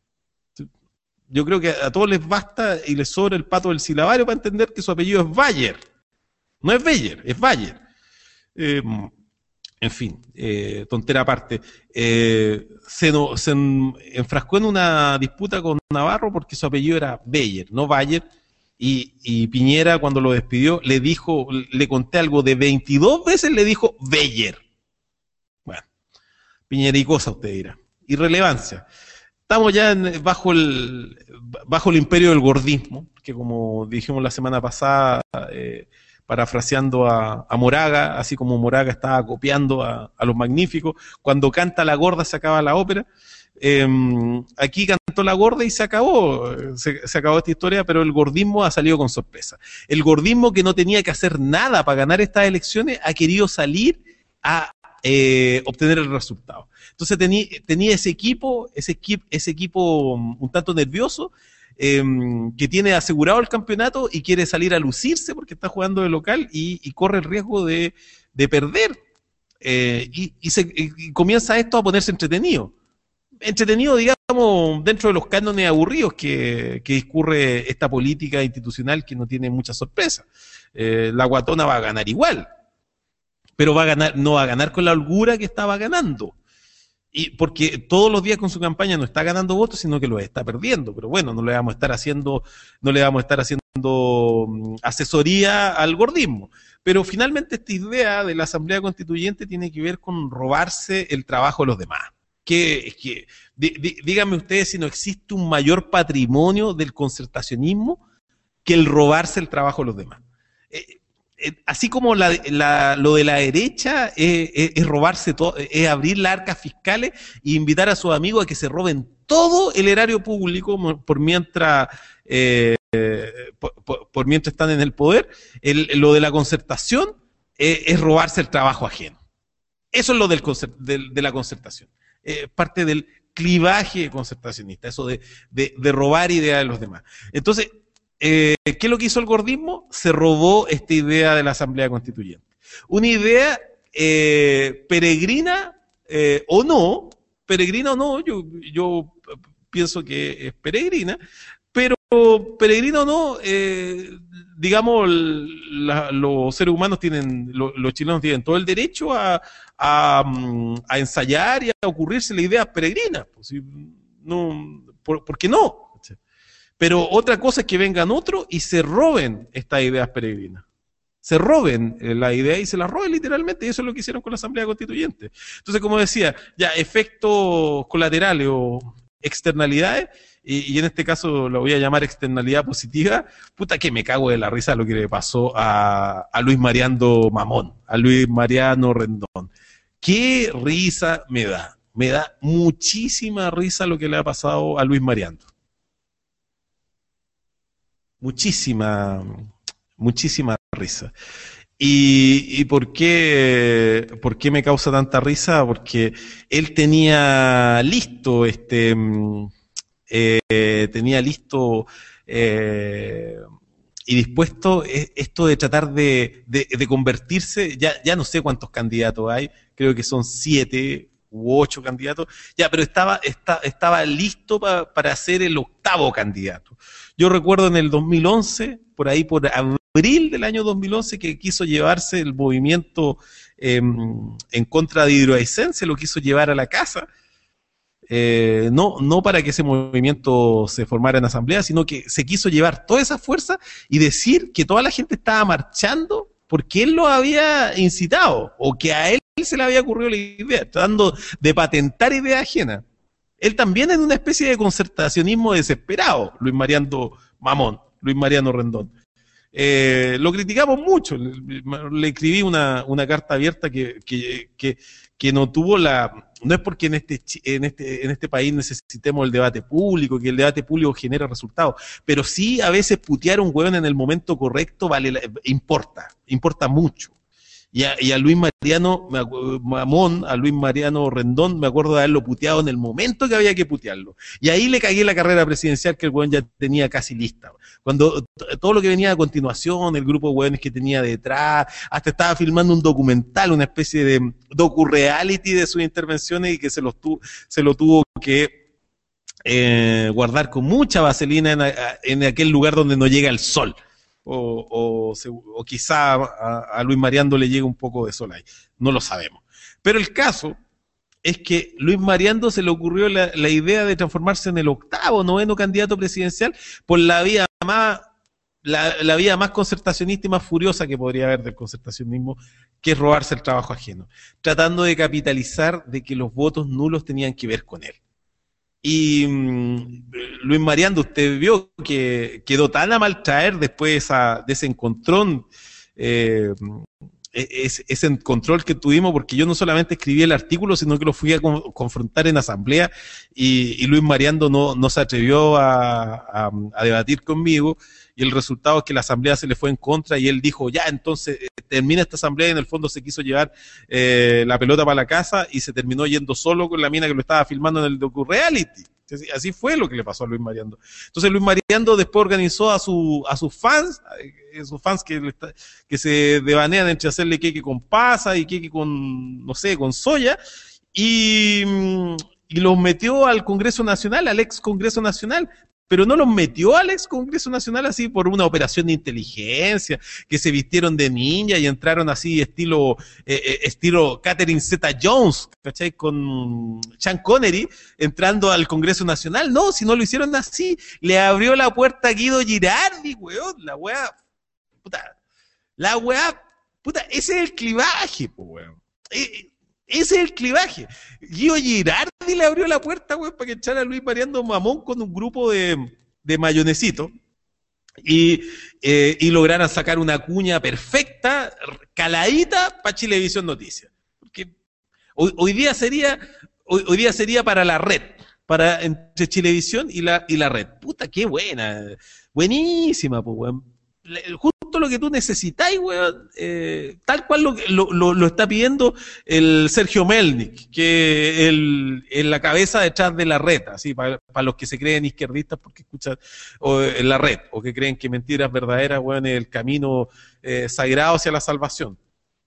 Yo creo que a todos les basta y les sobra el pato del silabario para entender que su apellido es Bayer. No es Beyer, es Bayer. Eh, en fin, eh, tontera aparte. Eh, se, no, se enfrascó en una disputa con Navarro porque su apellido era Beyer, no Bayer. Y, y Piñera, cuando lo despidió, le dijo, le conté algo de veintidós veces, le dijo Beyer. Bueno. Piñericosa, usted dirá. Irrelevancia. Estamos ya en, bajo el bajo el imperio del gordismo, que como dijimos la semana pasada, eh, parafraseando a, a Moraga, así como Moraga estaba copiando a, a los magníficos, cuando canta la gorda se acaba la ópera. Eh, aquí cantó la gorda y se acabó, se, se acabó esta historia, pero el gordismo ha salido con sorpresa. El gordismo, que no tenía que hacer nada para ganar estas elecciones, ha querido salir a Eh, obtener el resultado. Entonces tenía, tenía ese equipo, ese equipo, ese equipo un tanto nervioso, eh, que tiene asegurado el campeonato y quiere salir a lucirse porque está jugando de local y, y corre el riesgo de, de perder. Eh, y, y, se, y comienza esto a ponerse entretenido. Entretenido, digamos, dentro de los cánones aburridos que, que discurre esta política institucional que no tiene mucha sorpresa. Eh, la guatona va a ganar igual, pero va a ganar, no va a ganar con la holgura que estaba ganando. Y porque todos los días con su campaña no está ganando votos, sino que los está perdiendo. Pero bueno, no le vamos a estar haciendo, no le vamos a estar haciendo asesoría al gordismo. Pero finalmente esta idea de la Asamblea Constituyente tiene que ver con robarse el trabajo de los demás. Que, que dí, díganme ustedes si no existe un mayor patrimonio del concertacionismo que el robarse el trabajo de los demás. Eh, Así como la, la, lo de la derecha es, es, es robarse todo, es abrir las arcas fiscales e invitar a sus amigos a que se roben todo el erario público por mientras eh, por, por, por mientras están en el poder, el, lo de la concertación es, es robarse el trabajo ajeno. Eso es lo del concert, de, de la concertación. Eh, parte del clivaje concertacionista, eso de, de, de robar ideas de los demás. Entonces, Eh, ¿qué es lo que hizo el gordismo? Se robó esta idea de la Asamblea Constituyente. Una idea eh, peregrina eh, o no, peregrina o no, yo, yo pienso que es peregrina, pero peregrina o no, eh, digamos, la, los seres humanos tienen, lo, los chilenos tienen todo el derecho a, a, a ensayar y a ocurrirse la idea peregrina. Pues, no, ¿por, ¿por qué no? Pero otra cosa es que vengan otros y se roben estas ideas peregrinas. Se roben eh, la idea y se la roben literalmente, y eso es lo que hicieron con la Asamblea Constituyente. Entonces, como decía, ya efectos colaterales o externalidades, y, y en este caso lo voy a llamar externalidad positiva, puta que me cago de la risa lo que le pasó a, a Luis Mariano Mamón, a Luis Mariano Rendón. Qué risa me da, me da muchísima risa lo que le ha pasado a Luis Mariano. Muchísima, muchísima risa. ¿Y, y por qué, por qué me causa tanta risa? Porque él tenía listo este, eh, tenía listo eh, y dispuesto esto de tratar de, de, de convertirse, ya, ya no sé cuántos candidatos hay, creo que son siete u ocho candidatos, ya, pero estaba, está, estaba listo pa, para ser el octavo candidato. Yo recuerdo en el dos mil once, por ahí por abril del año dos mil once, que quiso llevarse el movimiento eh, en contra de Hidroaicén, se lo quiso llevar a la casa, eh, no, no para que ese movimiento se formara en asamblea, sino que se quiso llevar toda esa fuerza y decir que toda la gente estaba marchando porque él lo había incitado, o que a él se le había ocurrido la idea, tratando de patentar ideas ajenas. Él también es una especie de concertacionismo desesperado, Luis Mariano Mamón, Luis Mariano Rendón. Eh, lo criticamos mucho, le, le escribí una, una carta abierta que, que, que, que no tuvo la... No es porque en este, en, este, en este país necesitemos el debate público, que el debate público genera resultados, pero sí a veces putear a un hueón en el momento correcto vale, importa, importa mucho. Y a, y a Luis Mariano Mamón, a Luis Mariano Rendón, me acuerdo de haberlo puteado en el momento que había que putearlo. Y ahí le cagué la carrera presidencial que el hueón ya tenía casi lista. Cuando todo lo que venía a continuación, el grupo de hueones que tenía detrás, hasta estaba filmando un documental, una especie de docu-reality de sus intervenciones y que se, los tu, se lo tuvo que eh, guardar con mucha vaselina en, en aquel lugar donde no llega el sol. O, o, o quizá a, a Luis Mariano le llega un poco de sol ahí, no lo sabemos. Pero el caso es que Luis Mariano se le ocurrió la, la idea de transformarse en el octavo, noveno candidato presidencial por la vía más, la, la vía más concertacionista y más furiosa que podría haber del concertacionismo, que es robarse el trabajo ajeno, tratando de capitalizar de que los votos nulos tenían que ver con él. Y mmm, Luis Mariano, usted vio que quedó tan a mal traer después de, esa, de ese encontrón, eh, ese, ese encontrón que tuvimos, porque yo no solamente escribí el artículo, sino que lo fui a con, confrontar en asamblea, y, y Luis Mariano no, no se atrevió a, a, a debatir conmigo, y el resultado es que la asamblea se le fue en contra, y él dijo, ya, entonces eh, termina esta asamblea, y en el fondo se quiso llevar eh, la pelota para la casa, y se terminó yendo solo con la mina que lo estaba filmando en el docu-reality. Así, así fue lo que le pasó a Luis Mariano. Entonces Luis Mariano después organizó a, su, a sus fans, a sus fans que, que se devanean entre hacerle queque con pasa y queque con, no sé, con soya, y, y los metió al Congreso Nacional, al ex Congreso Nacional, pero no los metió al ex Congreso Nacional así por una operación de inteligencia, que se vistieron de ninja y entraron así estilo eh, estilo Catherine Zeta-Jones, ¿cachai? Con Sean Connery entrando al Congreso Nacional. No, si no lo hicieron así, le abrió la puerta a Guido Girardi, weón, la weá, puta, la weá, puta, ese es el clivaje, pues, weón. Eh, Ese es el clivaje. Guido Girardi le abrió la puerta, güey, para que echara a Luis Mariano Mamón con un grupo de, de mayonecitos y, eh, y lograran sacar una cuña perfecta, caladita, para Chilevisión Noticias. Porque hoy, hoy día sería, hoy, hoy día sería para la red, para entre Chilevisión y la, y la red. Puta, qué buena, buenísima, pues, güey. Justo lo que tú necesitáis, weón, eh, tal cual lo, lo, lo, lo está pidiendo el Sergio Melnik, que el, en la cabeza detrás de la red, así, para, para los que se creen izquierdistas porque escuchan o, en la red, o que creen que mentiras verdaderas, weón, es el camino eh, sagrado hacia la salvación.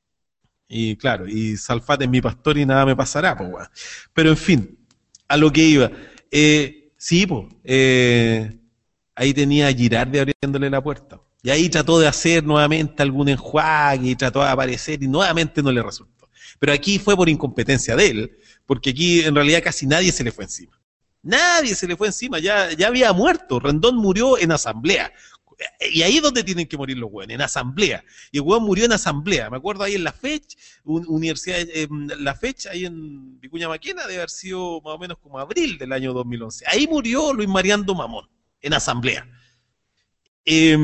Y claro, y Salfate es mi pastor y nada me pasará, pues, weón. Pero en fin, a lo que iba, eh, sí, pues, eh, ahí tenía a Girardi abriéndole la puerta. Y ahí trató de hacer nuevamente algún enjuague y trató de aparecer y nuevamente no le resultó. Pero aquí fue por incompetencia de él, porque aquí en realidad casi nadie se le fue encima. Nadie se le fue encima, ya, ya había muerto. Rendón murió en asamblea. Y ahí es donde tienen que morir los hueones, en asamblea. Y el hueón murió en asamblea. Me acuerdo ahí en la fecha, Universidad, eh, la fecha ahí en Vicuña Maquena, debe haber sido más o menos como abril del año dos mil once. Ahí murió Luis Mariano Mamón, en asamblea. Eh,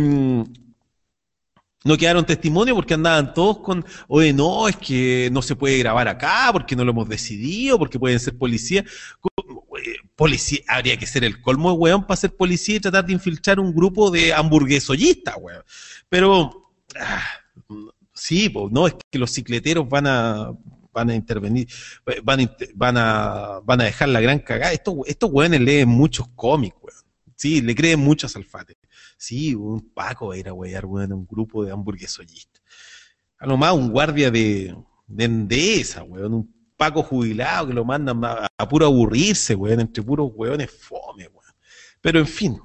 no quedaron testimonio porque andaban todos con, oye, no, es que no se puede grabar acá porque no lo hemos decidido, porque pueden ser policías. Policía, habría que ser el colmo de weón para ser policía y tratar de infiltrar un grupo de hamburguesollistas, weón. Pero, ah, sí, pues, no, es que los cicleteros van a, van a intervenir, van a, van a, van a dejar la gran cagada. Estos, estos weones leen muchos cómics, weón. Sí, le creen mucho a Salfate. Sí, un Paco va a ir a huear, weón, un grupo de hamburguesollistas. A lo más un guardia de, de Endesa, weón, un Paco jubilado que lo mandan a, a puro aburrirse, weón, entre puros weones fome, weón. Pero en fin.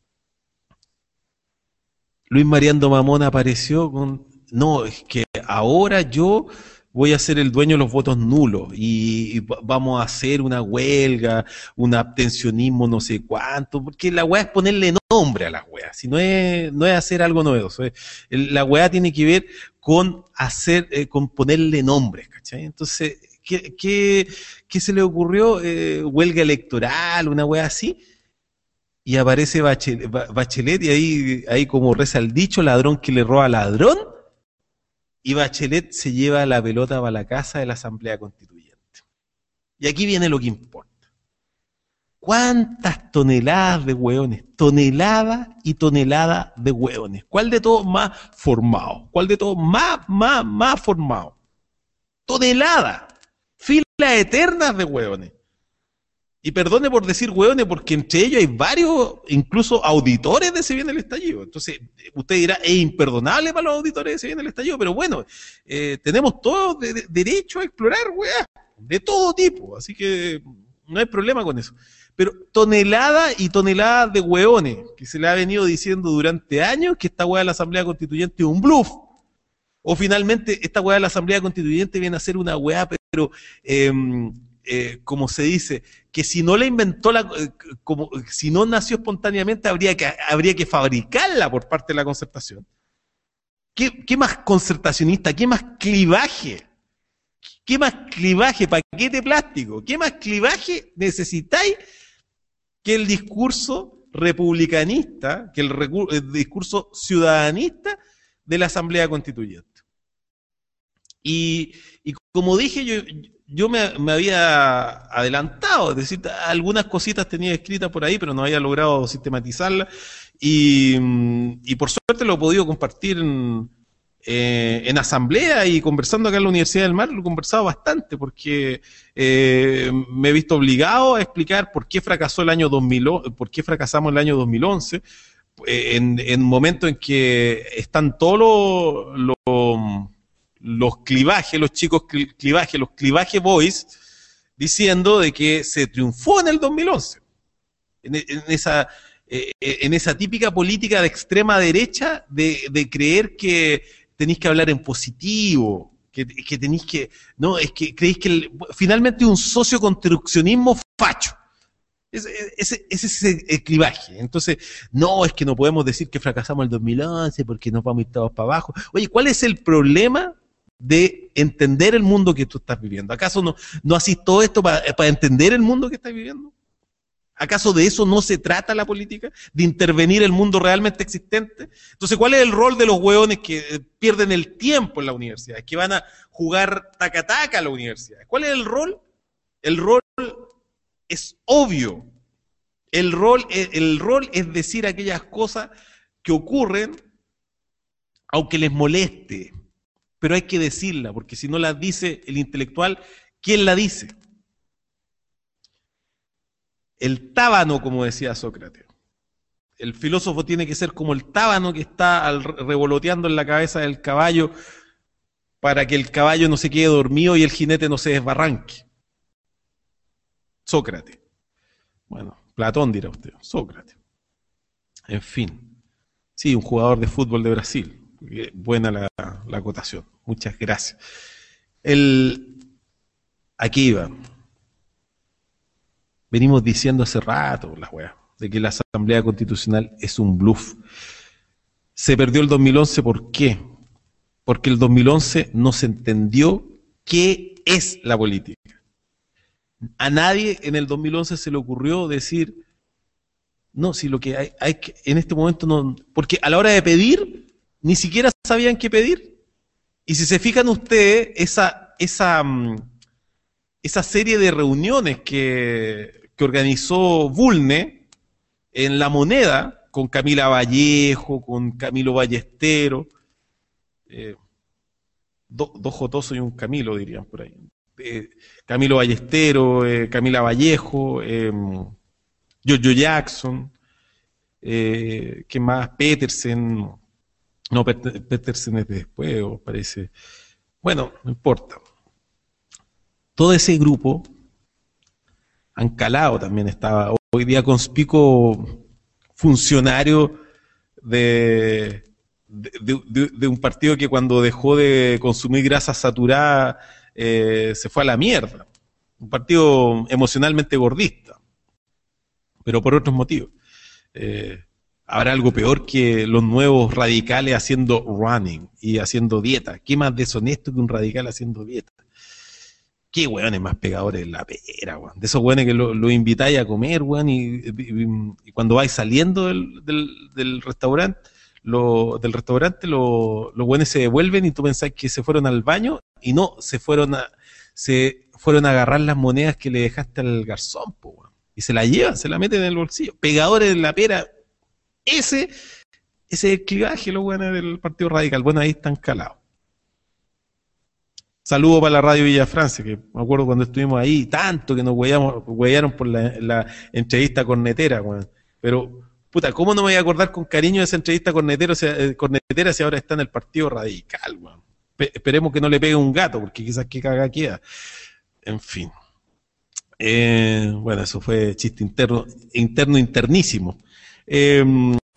Luis Mariano Mamón apareció con... No, es que ahora yo voy a ser el dueño de los votos nulos y, y vamos a hacer una huelga, un abstencionismo no sé cuánto, porque la weá es ponerle nombre a las weas, si no es, no es hacer algo novedoso. Es, la weá tiene que ver con hacer, eh, con ponerle nombres, ¿cachai? Entonces, ¿qué, qué, qué se le ocurrió? Eh, huelga electoral, una weá así. Y aparece Bachelet, Bachelet y ahí, ahí como reza el dicho, ladrón que le roba ladrón, y Bachelet se lleva la pelota para la casa de la Asamblea Constituyente. Y aquí viene lo que importa. ¿Cuántas toneladas de hueones? Toneladas y toneladas de hueones. ¿Cuál de todos más formado? ¿Cuál de todos más, más, más formado? Toneladas. Filas eternas de hueones. Y perdone por decir hueones, porque entre ellos hay varios, incluso auditores de Se Viene el Estallido. Entonces, usted dirá, es imperdonable para los auditores de Se Viene el Estallido, pero bueno, eh, tenemos todos de, de, derecho a explorar hueá, de todo tipo, así que no hay problema con eso. Pero toneladas y toneladas de hueones, que se le ha venido diciendo durante años que esta hueá de la Asamblea Constituyente es un bluff. O finalmente, esta hueá de la Asamblea Constituyente viene a ser una hueá, pero... Eh, Eh, como se dice, que si no la inventó, la, eh, como si no nació espontáneamente, habría que, habría que fabricarla por parte de la concertación. ¿Qué, qué más concertacionista? ¿Qué más clivaje? ¿Qué más clivaje? Paquete plástico. ¿Qué más clivaje necesitáis que el discurso republicanista, que el, el discurso ciudadanista de la Asamblea Constituyente? Y, y como dije, yo... Yo me, me había adelantado, es decir, algunas cositas tenía escritas por ahí, pero no había logrado sistematizarlas, y, y por suerte lo he podido compartir en, eh, en asamblea y conversando acá en la Universidad del Mar, lo he conversado bastante, porque eh, me he visto obligado a explicar por qué fracasó el año dos mil, por qué fracasamos el año dos mil once, en, en momentos en que están todos los... los los clivajes, los chicos clivajes, los clivajes boys, diciendo de que se triunfó en el dos mil once, en, en, esa, eh, en esa típica política de extrema derecha de, de creer que tenéis que hablar en positivo, que, que tenéis que, no, es que creéis que el, finalmente un socioconstruccionismo facho. Ese, ese, ese es el clivaje. Entonces, no, es que no podemos decir que fracasamos el dos mil once porque nos vamos a ir todos para abajo. Oye, ¿cuál es el problema de entender el mundo que tú estás viviendo? ¿Acaso no, no haces todo esto para, para entender el mundo que estás viviendo? ¿Acaso de eso no se trata la política? ¿De intervenir el mundo realmente existente? Entonces, ¿cuál es el rol de los hueones que pierden el tiempo en la universidad? Que van a jugar taca-taca a la universidad. ¿Cuál es el rol? El rol es obvio. El rol, el rol es decir aquellas cosas que ocurren aunque les moleste. Pero hay que decirla, porque si no la dice el intelectual, ¿quién la dice? El tábano, como decía Sócrates. El filósofo tiene que ser como el tábano que está al, revoloteando en la cabeza del caballo para que el caballo no se quede dormido y el jinete no se desbarranque. Sócrates. Bueno, Platón dirá usted, Sócrates. En fin. Sí, un jugador de fútbol de Brasil. Buena la, la acotación. Muchas gracias. El, aquí iba. Venimos diciendo hace rato, las weas, de que la Asamblea Constitucional es un bluff. Se perdió el dos mil once, ¿por qué? Porque el dos mil once no se entendió qué es la política. A nadie en el dos mil once se le ocurrió decir, no, si lo que hay, hay que, en este momento no, porque a la hora de pedir, ni siquiera sabían qué pedir. Y si se fijan ustedes, esa, esa, esa serie de reuniones que, que organizó Bulne en La Moneda, con Camila Vallejo, con Camilo Ballestero, eh, do, dos Jotosos y un Camilo, dirían por ahí. eh, Camilo Ballestero, eh, Camila Vallejo, eh, Giorgio Jackson, eh, ¿qué más? Petersen, no, Petersen es de después, o parece. Bueno, no importa. Todo ese grupo, Ancalao también estaba, hoy día conspicuo funcionario de, de, de, de un partido que cuando dejó de consumir grasa saturada eh, se fue a la mierda. Un partido emocionalmente gordista, pero por otros motivos. Eh, habrá algo peor que los nuevos radicales haciendo running y haciendo dieta. ¿Qué más deshonesto que un radical haciendo dieta? Qué weones más pegadores en la pera, weón. De esos weones que lo, lo invitáis a comer, weón, y, y, y cuando vais saliendo del, del, del restaurante, lo, del restaurante, lo, los weones se devuelven y tú pensás que se fueron al baño y no, se fueron a, se fueron a agarrar las monedas que le dejaste al garzón, po, weón. Y se la llevan, se la meten en el bolsillo. Pegadores en la pera. Ese, ese es el clivaje, los weones del Partido Radical. Bueno, ahí están calados. Saludo para la Radio Villa Francia, que me acuerdo cuando estuvimos ahí, tanto que nos huellaron por la, la entrevista cornetera, weón. Pero, puta, ¿cómo no me voy a acordar con cariño de esa entrevista cornetera, o sea, eh, cornetera si ahora está en el Partido Radical, weón? Pe- esperemos que no le pegue un gato, porque quizás que caga queda. En fin. Eh, bueno, eso fue chiste interno, interno internísimo. Eh,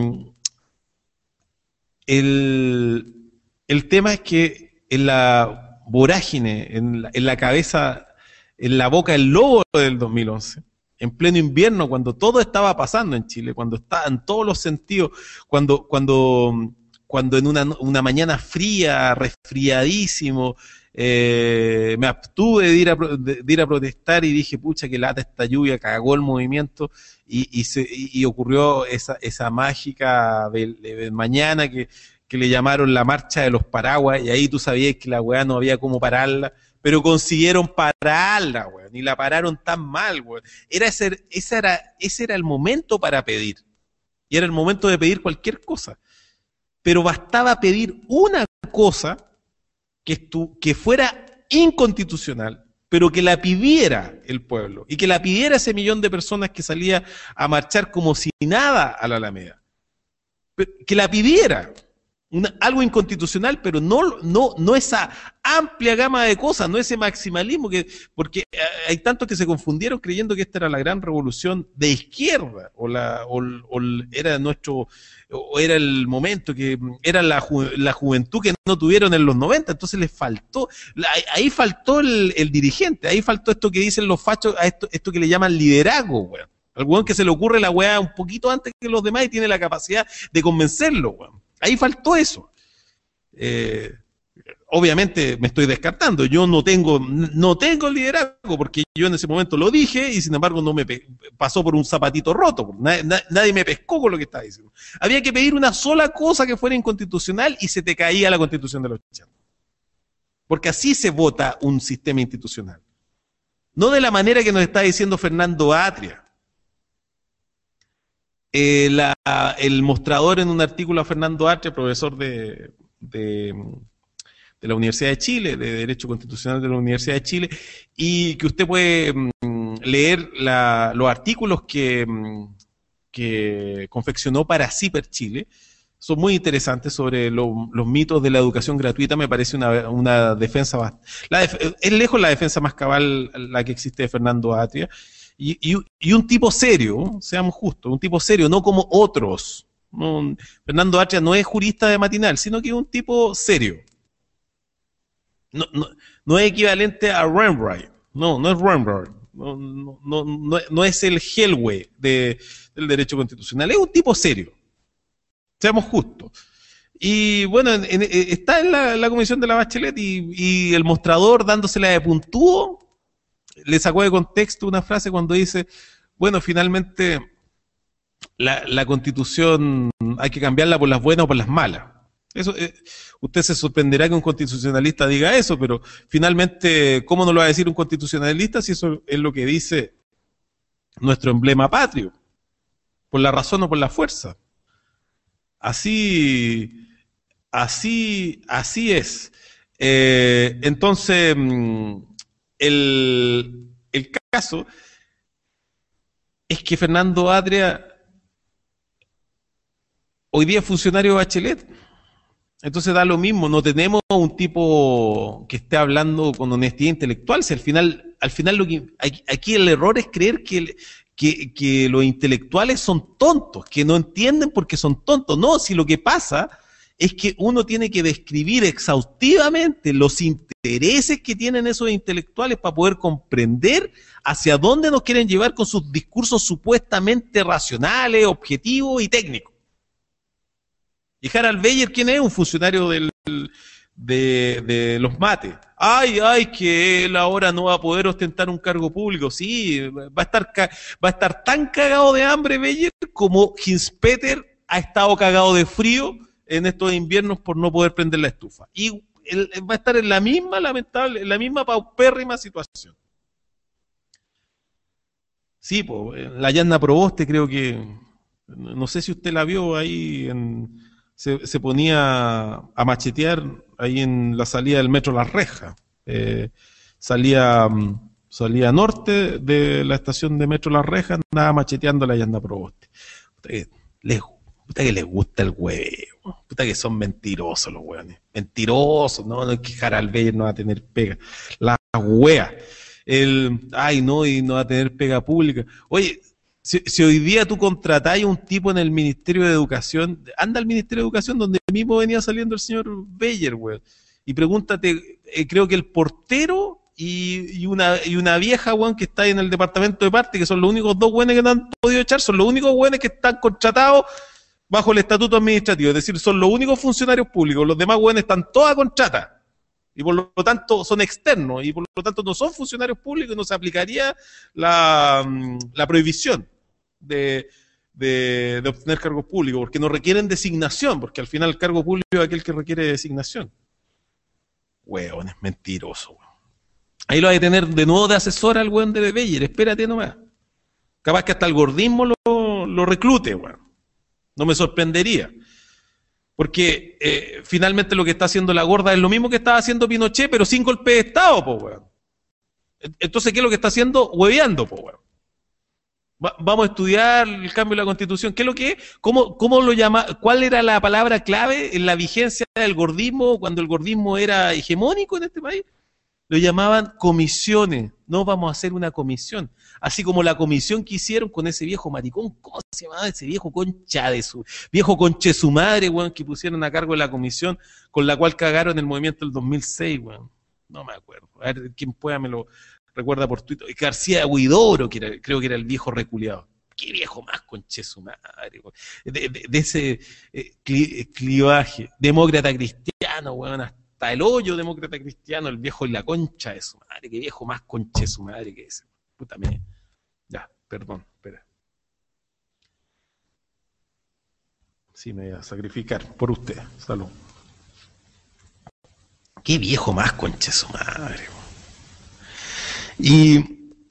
el, el tema es que en la vorágine, en la, en la cabeza, en la boca del lobo del dos mil once, en pleno invierno, cuando todo estaba pasando en Chile, cuando estaba en todos los sentidos, cuando, cuando, cuando en una, una mañana fría, resfriadísimo, eh, me abstuve de ir, a, de, de ir a protestar y dije, pucha, que lata esta lluvia, cagó el movimiento, y, y, se, y ocurrió esa, esa mágica de, de mañana que que le llamaron la marcha de los paraguas, y ahí tú sabías que la weá no había cómo pararla, pero consiguieron pararla, weón, y la pararon tan mal, weón. Era ese, ese, era, ese era el momento para pedir, y era el momento de pedir cualquier cosa, pero bastaba pedir una cosa que, estu- que fuera inconstitucional, pero que la pidiera el pueblo, y que la pidiera ese millón de personas que salía a marchar como si nada a la Alameda, pero que la pidiera. Una, algo inconstitucional, pero no, no, no esa amplia gama de cosas, no ese maximalismo, que, porque hay tantos que se confundieron creyendo que esta era la gran revolución de izquierda, o, la, o, o era nuestro, o era el momento, que era la, ju, la juventud que no tuvieron en los noventa, entonces les faltó, ahí faltó el, el dirigente, ahí faltó esto que dicen los fachos, a esto, esto que le llaman liderazgo, weón. Al weón que se le ocurre la weá un poquito antes que los demás y tiene la capacidad de convencerlo, weón. Ahí faltó eso. Eh, obviamente me estoy descartando. Yo no tengo, no tengo liderazgo porque yo en ese momento lo dije y sin embargo no me pasó por un zapatito roto. Nadie, nadie me pescó con lo que estaba diciendo. Había que pedir una sola cosa que fuera inconstitucional y se te caía la Constitución de los ochenta. Porque así se vota un sistema institucional. No de la manera que nos está diciendo Fernando Atria. Eh, la, el mostrador en un artículo a Fernando Atria, profesor de, de, de la Universidad de Chile, de Derecho Constitucional de la Universidad de Chile, y que usted puede mm, leer la, los artículos que, mm, que confeccionó para CIPER Chile. Son muy interesantes sobre lo, los mitos de la educación gratuita. Me parece una, una defensa más, la def, es lejos la defensa más cabal la que existe de Fernando Atria. Y, y, y un tipo serio, seamos justos, un tipo serio, no como otros. No, Fernando Atria no es jurista de matinal, sino que es un tipo serio. No, no, no es equivalente a Rembrandt, no, no es Rembrandt, no, no, no, no, no es el Hellway de, del derecho constitucional, es un tipo serio. Seamos justos. Y bueno, en, en, está en la, la comisión de la Bachelet y, y el mostrador dándosela de puntúo. Le sacó de contexto una frase cuando dice, bueno, finalmente la, la Constitución hay que cambiarla por las buenas o por las malas. Eso, eh, usted se sorprenderá que un constitucionalista diga eso, pero finalmente, ¿cómo no lo va a decir un constitucionalista si eso es lo que dice nuestro emblema patrio? ¿Por la razón o por la fuerza? Así, así, así es. Eh, entonces... el, el caso es que Fernando Atria hoy día es funcionario de Bachelet. Entonces da lo mismo, no tenemos un tipo que esté hablando con honestidad intelectual. Si al final, al final lo que, aquí el error es creer que, que, que los intelectuales son tontos, que no entienden porque son tontos. No, si lo que pasa es que uno tiene que describir exhaustivamente los intereses que tienen esos intelectuales para poder comprender hacia dónde nos quieren llevar con sus discursos supuestamente racionales, objetivos y técnicos. Y Harald Beyer, ¿quién es? Un funcionario del, de, de los mates. Ay, ay, que él ahora no va a poder ostentar un cargo público. Sí, va a estar, va a estar tan cagado de hambre Beyer como Hinspeter ha estado cagado de frío en estos inviernos por no poder prender la estufa. Y él va a estar en la misma lamentable, en la misma paupérrima situación. Sí, pues, la Yanna Proboste creo que, no sé si usted la vio ahí, en, se, se ponía a machetear ahí en la salida del metro Las Rejas. Eh, salía, salía norte de la estación de metro Las Rejas, andaba macheteando a la Yanna Proboste. Usted, les Puta que les gusta el huevo, puta que son mentirosos los hueones, mentirosos, no, no es que Harald Beyer no va a tener pega, la wea, el, ay no, y no va a tener pega pública. Oye, si, si hoy día tú contratás a un tipo en el Ministerio de Educación, anda al Ministerio de Educación donde mismo venía saliendo el señor Beyer, weón, y pregúntate, eh, creo que el portero y, y una y una vieja, weón, que está ahí en el departamento de parte, que son los únicos dos weones que no han podido echar, son los únicos weones que están contratados bajo el estatuto administrativo, es decir, son los únicos funcionarios públicos, los demás hueones están todas a contrata, y por lo tanto son externos, y por lo tanto no son funcionarios públicos, y no se aplicaría la, la prohibición de, de, de obtener cargos públicos, porque no requieren designación, porque al final el cargo público es aquel que requiere designación. Hueones, mentiroso, hueón. Ahí lo hay que tener de nuevo de asesor al hueón de Beyer, espérate nomás. Capaz que hasta el gordismo lo, lo reclute, hueón. No me sorprendería. Porque eh, finalmente lo que está haciendo la gorda es lo mismo que estaba haciendo Pinochet, pero sin golpe de Estado, po, weón. Entonces, ¿qué es lo que está haciendo? Hueveando, po, weón. Va, vamos a estudiar el cambio de la Constitución. ¿Qué es lo que es? ¿Cómo, cómo lo llama? ¿Cuál era la palabra clave en la vigencia del gordismo cuando el gordismo era hegemónico en este país? Lo llamaban comisiones. No vamos a hacer una comisión. Así como la comisión que hicieron con ese viejo maricón, ¿cómo se llamaba ese viejo concha de su, viejo conche su madre, weón, que pusieron a cargo de la comisión con la cual cagaron el movimiento del dos mil seis, weón? No me acuerdo. A ver, quien pueda me lo recuerda por Twitter. García Huidoro, que era, creo que era el viejo reculeado. Qué viejo más conche su madre, weón. De, de, de ese eh, cli, clivaje. Demócrata cristiano, weón, hasta el hoyo demócrata cristiano, el viejo y la concha de su madre. Qué viejo más conche su madre que ese. Puta me... Ya, perdón, espera. Sí, me voy a sacrificar por usted. Salud. Qué viejo más concha su madre. Y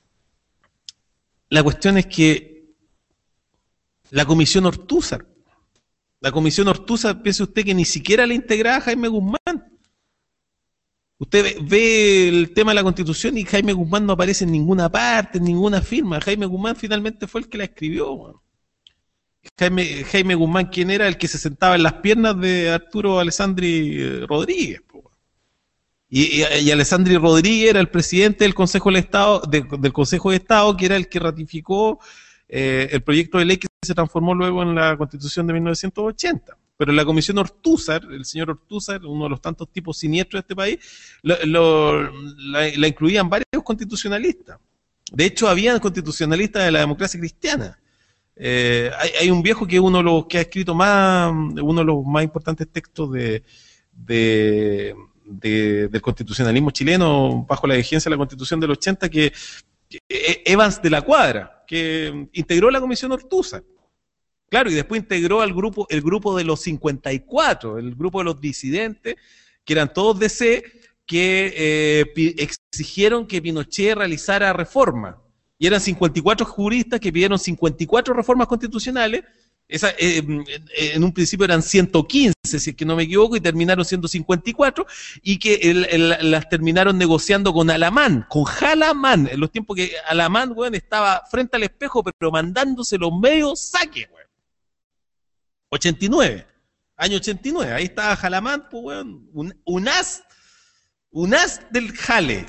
la cuestión es que la comisión Ortúzar, la comisión Ortúzar, piense usted que ni siquiera la integraba Jaime Guzmán. Usted ve, ve el tema de la Constitución y Jaime Guzmán no aparece en ninguna parte, en ninguna firma. Jaime Guzmán finalmente fue el que la escribió. Bueno. Jaime, Jaime Guzmán, ¿quién era? El que se sentaba en las piernas de Arturo Alessandri Rodríguez. Y, y, y Alessandri Rodríguez era el presidente del Consejo del Estado, de, del Consejo de Estado, que era el que ratificó eh, el proyecto de ley que se transformó luego en la Constitución de mil novecientos ochenta. Pero la comisión Ortúzar, el señor Ortúzar, uno de los tantos tipos siniestros de este país, lo, lo, la, la incluían varios constitucionalistas. De hecho, había constitucionalistas de la democracia cristiana. Eh, hay, hay un viejo que es uno de los que ha escrito más, uno de los más importantes textos de, de, de, del constitucionalismo chileno bajo la vigencia de la Constitución del ochenta, que, que Evans de la Cuadra, que integró la comisión Ortúzar. Claro, y después integró al grupo, el grupo de los cincuenta y cuatro, el grupo de los disidentes, que eran todos D C, que eh, exigieron que Pinochet realizara reforma. Y eran cincuenta y cuatro juristas que pidieron cincuenta y cuatro reformas constitucionales. Esa, eh, en un principio eran ciento quince, si es que no me equivoco, y terminaron siendo cincuenta y cuatro, y que el, el, las terminaron negociando con Alamán, con Jalamán, en los tiempos que Alamán, weón, estaba frente al espejo, pero mandándose los medios saque, weón. ochenta y nueve, año ochenta y nueve, ahí estaba Jalamán, pues, weón, un, un as, un as del jale.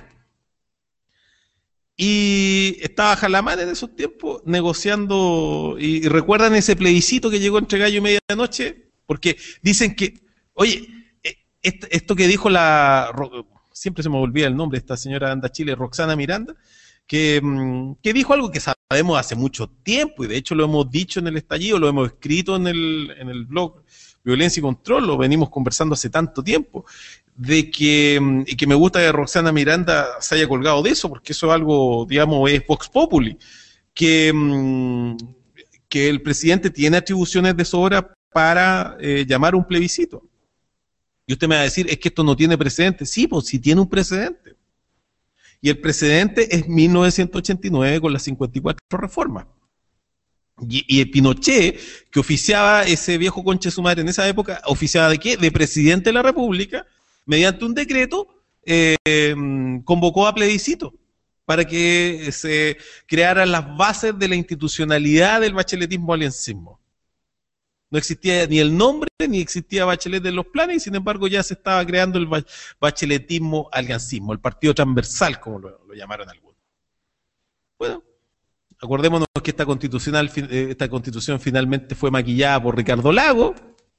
Y estaba Jalamán en esos tiempos negociando, y, y recuerdan ese plebiscito que llegó entre gallo y medianoche, porque dicen que, oye, esto que dijo la, siempre se me olvida el nombre, esta señora Anda Chile, Roxana Miranda, que, que dijo algo que sabemos hace mucho tiempo, y de hecho lo hemos dicho en el estallido, lo hemos escrito en el, en el blog Violencia y Control, lo venimos conversando hace tanto tiempo, de que, y que me gusta que Roxana Miranda se haya colgado de eso, porque eso es algo, digamos, es Vox Populi, que, que el presidente tiene atribuciones de sobra para eh, llamar un plebiscito. Y usted me va a decir, es que esto no tiene precedente. Sí, pues sí tiene un precedente. Y el precedente es mil novecientos ochenta y nueve con las cincuenta y cuatro reformas. Y, y el Pinochet, que oficiaba ese viejo conche su madre en esa época, oficiaba de qué? De presidente de la República, mediante un decreto, eh, convocó a plebiscito para que se crearan las bases de la institucionalidad del bacheletismo-aliancismo. No existía ni el nombre, ni existía Bachelet en los planes, y sin embargo ya se estaba creando el bacheletismo-aliancismo, el partido transversal, como lo, lo llamaron algunos. Bueno, acordémonos que esta, constitucional, esta constitución finalmente fue maquillada por Ricardo Lago.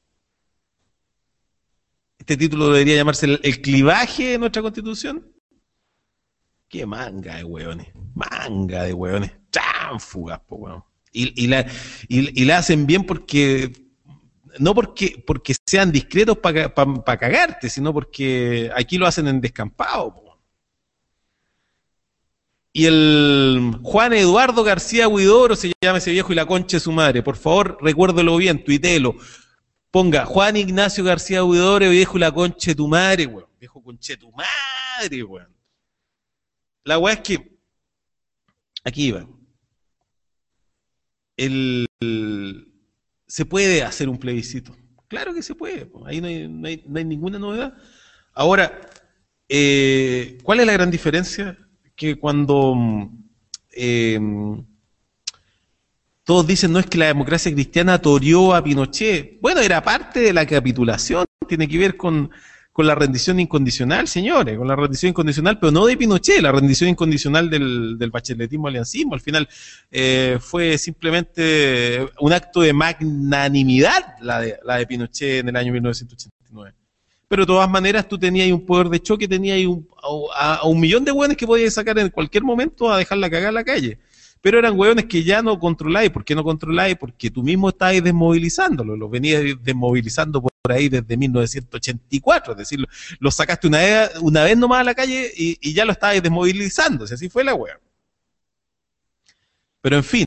Este título debería llamarse el, el clivaje de nuestra constitución. Qué manga de hueones, manga de hueones, tránfugas, po hueón. Y, y, la, y, y la hacen bien porque, no porque, porque sean discretos para pa, pa cagarte, sino porque aquí lo hacen en descampado, po. Y el Juan Eduardo García Huidobro, se llama ese viejo, y la concha de su madre, por favor, recuérdelo bien, tuitelo. Ponga Juan Ignacio García Huidobro, viejo, y la concha de tu madre, weón. Viejo concha de tu madre, weón. La weá es que, aquí va. El, el, se puede hacer un plebiscito. Claro que se puede, ahí no hay, no hay, no hay ninguna novedad. Ahora, eh, ¿cuál es la gran diferencia? Que cuando eh, todos dicen, no, es que la democracia cristiana toreó a Pinochet. Bueno, era parte de la capitulación, tiene que ver con, con la rendición incondicional, señores, con la rendición incondicional, pero no de Pinochet, la rendición incondicional del, del bacheletismo-aliancismo. Al final eh, fue simplemente un acto de magnanimidad la de, la de Pinochet en el año mil novecientos ochenta y nueve. Pero de todas maneras tú tenías un poder de choque, tenías un, a, a un millón de hueones que podías sacar en cualquier momento a dejarla cagar en la calle. Pero eran hueones que ya no controláis. ¿Por qué no controláis? Porque tú mismo estabas desmovilizándolo, los venías desmovilizando por ahí desde mil novecientos ochenta y cuatro, es decir, lo sacaste una vez, una vez nomás a la calle y, y ya lo estabas desmovilizando, si así fue la hueá. Pero en fin,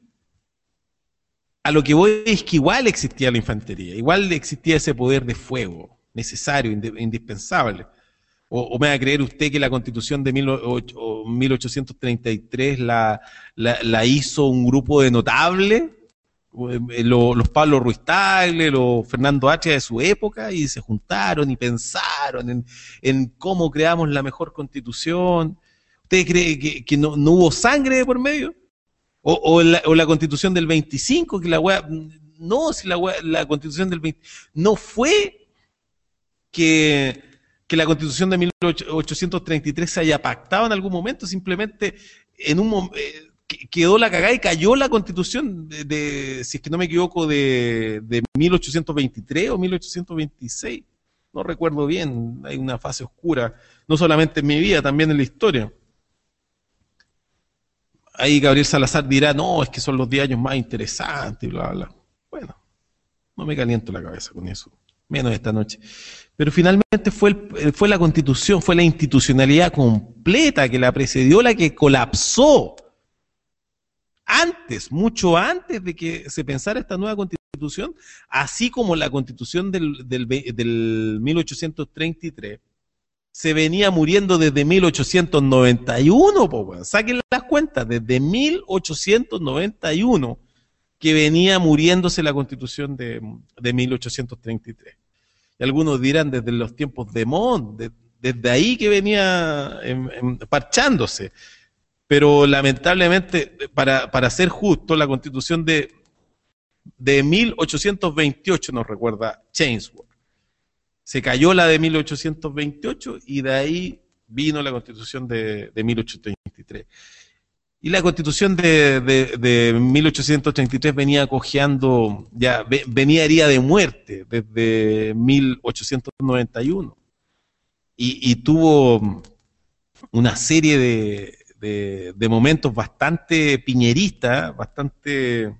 a lo que voy es que igual existía la infantería, igual existía ese poder de fuego necesario, indispensable. O, o me va a creer usted que la Constitución de mil ochocientos treinta y tres la, la, la hizo un grupo de notables, los, los Pablo Ruiz Tagle, los Fernando Atria de su época, y se juntaron y pensaron en, en cómo creamos la mejor Constitución? ¿Usted cree que, que no, no hubo sangre de por medio? O, o, la, o la Constitución del veinticinco, que la wea, no, si la, wea, la Constitución del veinte, no fue que, que la Constitución de mil ochocientos treinta y tres se haya pactado en algún momento, simplemente en un eh, quedó la cagada y cayó la Constitución de, de, si es que no me equivoco, de, de mil ochocientos veintitrés o mil ochocientos veintiséis, no recuerdo bien, hay una fase oscura, no solamente en mi vida, también en la historia. Ahí Gabriel Salazar dirá, no, es que son los diez años más interesantes, bla, bla. Bueno, no me caliento la cabeza con eso, menos esta noche. Pero finalmente fue, el, fue la Constitución, fue la institucionalidad completa que la precedió, la que colapsó. Antes, mucho antes de que se pensara esta nueva Constitución, así como la Constitución del, del, del mil ochocientos treinta y tres, se venía muriendo desde mil ochocientos noventa y uno, po, bueno. Saquen las cuentas, desde mil ochocientos noventa y uno que venía muriéndose la Constitución de, de mil ochocientos treinta y tres. y algunos dirán desde los tiempos de Montt, de, desde ahí que venía em, em, parchándose. Pero lamentablemente, para, para ser justo, la Constitución de, de mil ochocientos veintiocho nos recuerda Chainsworth. Se cayó la de mil ochocientos veintiocho y de ahí vino la Constitución de, de mil ochocientos veintitrés. Y la Constitución de, de, de mil ochocientos treinta y tres venía cojeando, ya venía herida de muerte desde mil ochocientos noventa y uno. Y, y tuvo una serie de, de, de momentos bastante piñeristas, bastante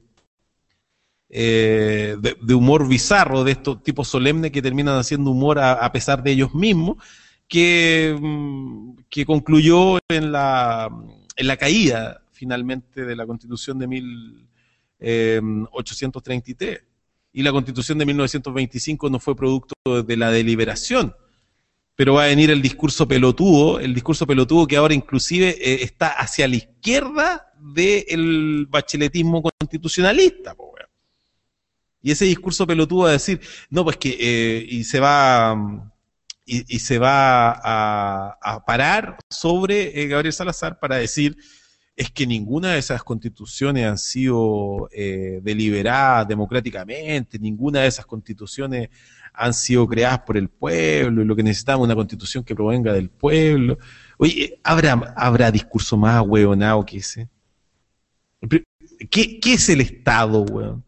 eh, de, de humor bizarro, de estos tipos solemnes que terminan haciendo humor a, a pesar de ellos mismos, que, que concluyó en la... en la caída, finalmente, de la Constitución de mil ochocientos treinta y tres. Y la Constitución de mil novecientos veinticinco no fue producto de la deliberación. Pero va a venir el discurso pelotudo, el discurso pelotudo que ahora inclusive eh, está hacia la izquierda del bacheletismo constitucionalista, po, weón. Y ese discurso pelotudo va a decir, no, pues que, eh, y se va... Y, y se va a, a parar sobre eh, Gabriel Salazar para decir es que ninguna de esas constituciones han sido eh, deliberadas democráticamente, ninguna de esas constituciones han sido creadas por el pueblo, y lo que necesitamos es una constitución que provenga del pueblo. Oye, ¿habrá, habrá discurso más hueonado que ese? ¿Qué, qué es el Estado, weón?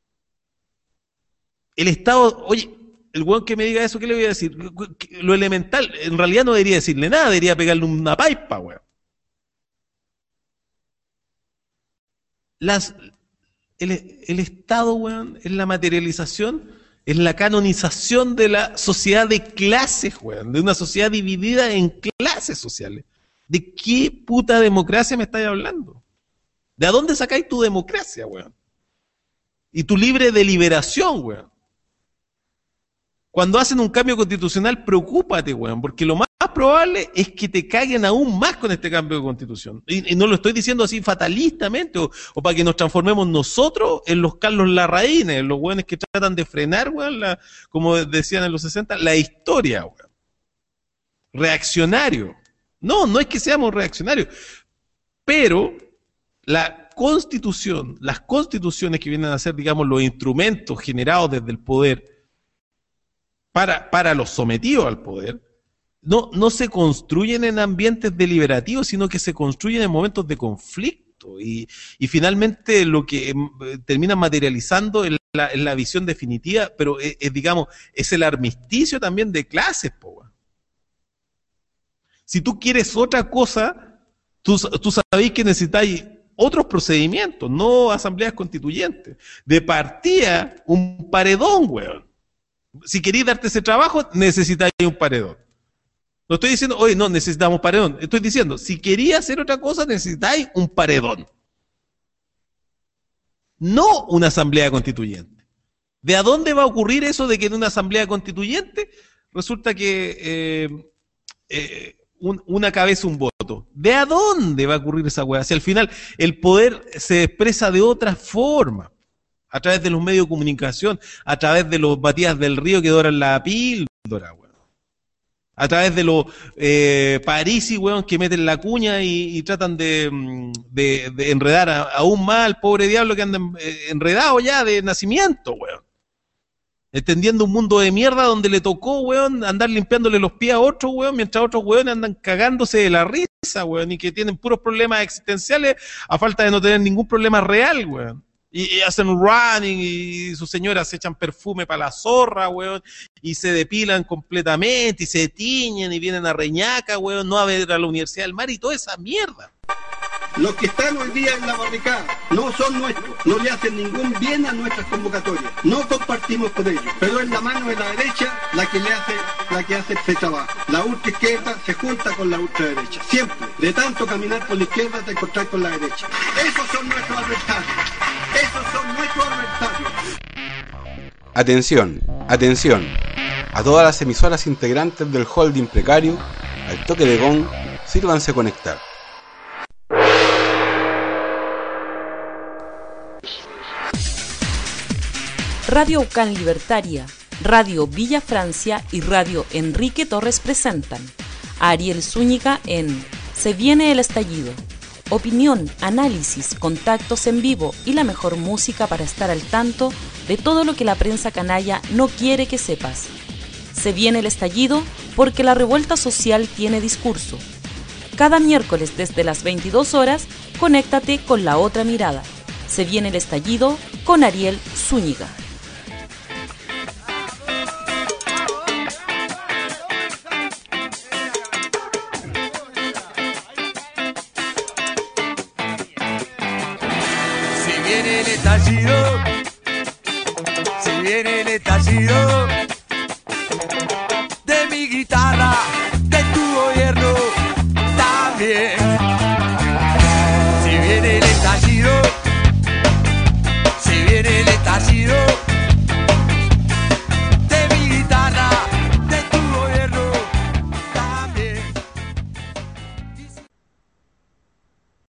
El Estado, oye... El weón que me diga eso, ¿qué le voy a decir? Lo elemental, en realidad no debería decirle nada, debería pegarle una paipa, weón. Las, el, el Estado, weón, es la materialización, es la canonización de la sociedad de clases, weón, de una sociedad dividida en clases sociales. ¿De qué puta democracia me estáis hablando? ¿De a dónde sacáis tu democracia, weón? Y tu libre deliberación, weón. Cuando hacen un cambio constitucional, preocúpate, weón, porque lo más probable es que te caguen aún más con este cambio de constitución. Y, y no lo estoy diciendo así fatalistamente, o, o para que nos transformemos nosotros en los Carlos Larraínes, en los weones que tratan de frenar, weón, la, como decían en los sesenta, la historia, weón. Reaccionario. No, no es que seamos reaccionarios, pero la constitución, las constituciones que vienen a ser, digamos, los instrumentos generados desde el poder, Para, para los sometidos al poder, no, no se construyen en ambientes deliberativos, sino que se construyen en momentos de conflicto. Y, y finalmente lo que eh, termina materializando es la, es la visión definitiva, pero es, es, digamos, es el armisticio también de clases, po. Si tú quieres otra cosa, tú, tú sabéis que necesitáis otros procedimientos, no asambleas constituyentes. De partida, un paredón, weón. Si queréis darte ese trabajo, necesitáis un paredón. No estoy diciendo, oye, no, necesitamos paredón. Estoy diciendo, si quería hacer otra cosa, necesitáis un paredón. No una asamblea constituyente. ¿De a dónde va a ocurrir eso de que en una asamblea constituyente resulta que eh, eh, un, una cabeza, un voto? ¿De a dónde va a ocurrir esa hueá? Si al final el poder se expresa de otra forma. A través de los medios de comunicación, a través de los Matías del Río que doran la píldora, weón. A través de los eh, Parisi, weón, que meten la cuña y, y tratan de, de, de enredar a, aún más al pobre diablo que anda eh, enredado ya de nacimiento, weón. Extendiendo un mundo de mierda donde le tocó, weón, andar limpiándole los pies a otros, weón, mientras otros, weón, andan cagándose de la risa, weón, y que tienen puros problemas existenciales a falta de no tener ningún problema real, weón. Y, y hacen running y sus señoras se echan perfume para la zorra, weón, y se depilan completamente y se tiñen y vienen a Reñaca, weón, no a ver a la Universidad del Mar y toda esa mierda. Los que están hoy día en la barricada no son nuestros, no le hacen ningún bien a nuestras convocatorias, no compartimos con ellos, pero es la mano de la derecha la que le hace, la que hace este trabajo. La ultraizquierda se junta con la ultraderecha, siempre. De tanto caminar por la izquierda te encontrás con la derecha. Esos son nuestros adversarios, esos son nuestros adversarios. Atención, atención, a todas las emisoras integrantes del holding precario, al toque de gong, sírvanse conectar. Radio Ucán Libertaria, Radio Villa Francia y Radio Enrique Torres presentan a Ariel Zúñiga en Se viene el estallido. Opinión, análisis, contactos en vivo y la mejor música para estar al tanto de todo lo que la prensa canalla no quiere que sepas. Se viene el estallido porque la revuelta social tiene discurso. Cada miércoles desde las veintidós horas, conéctate con La Otra Mirada. Se viene el estallido con Ariel Zúñiga. Si viene el estallido, si viene el estallido de mi guitarra,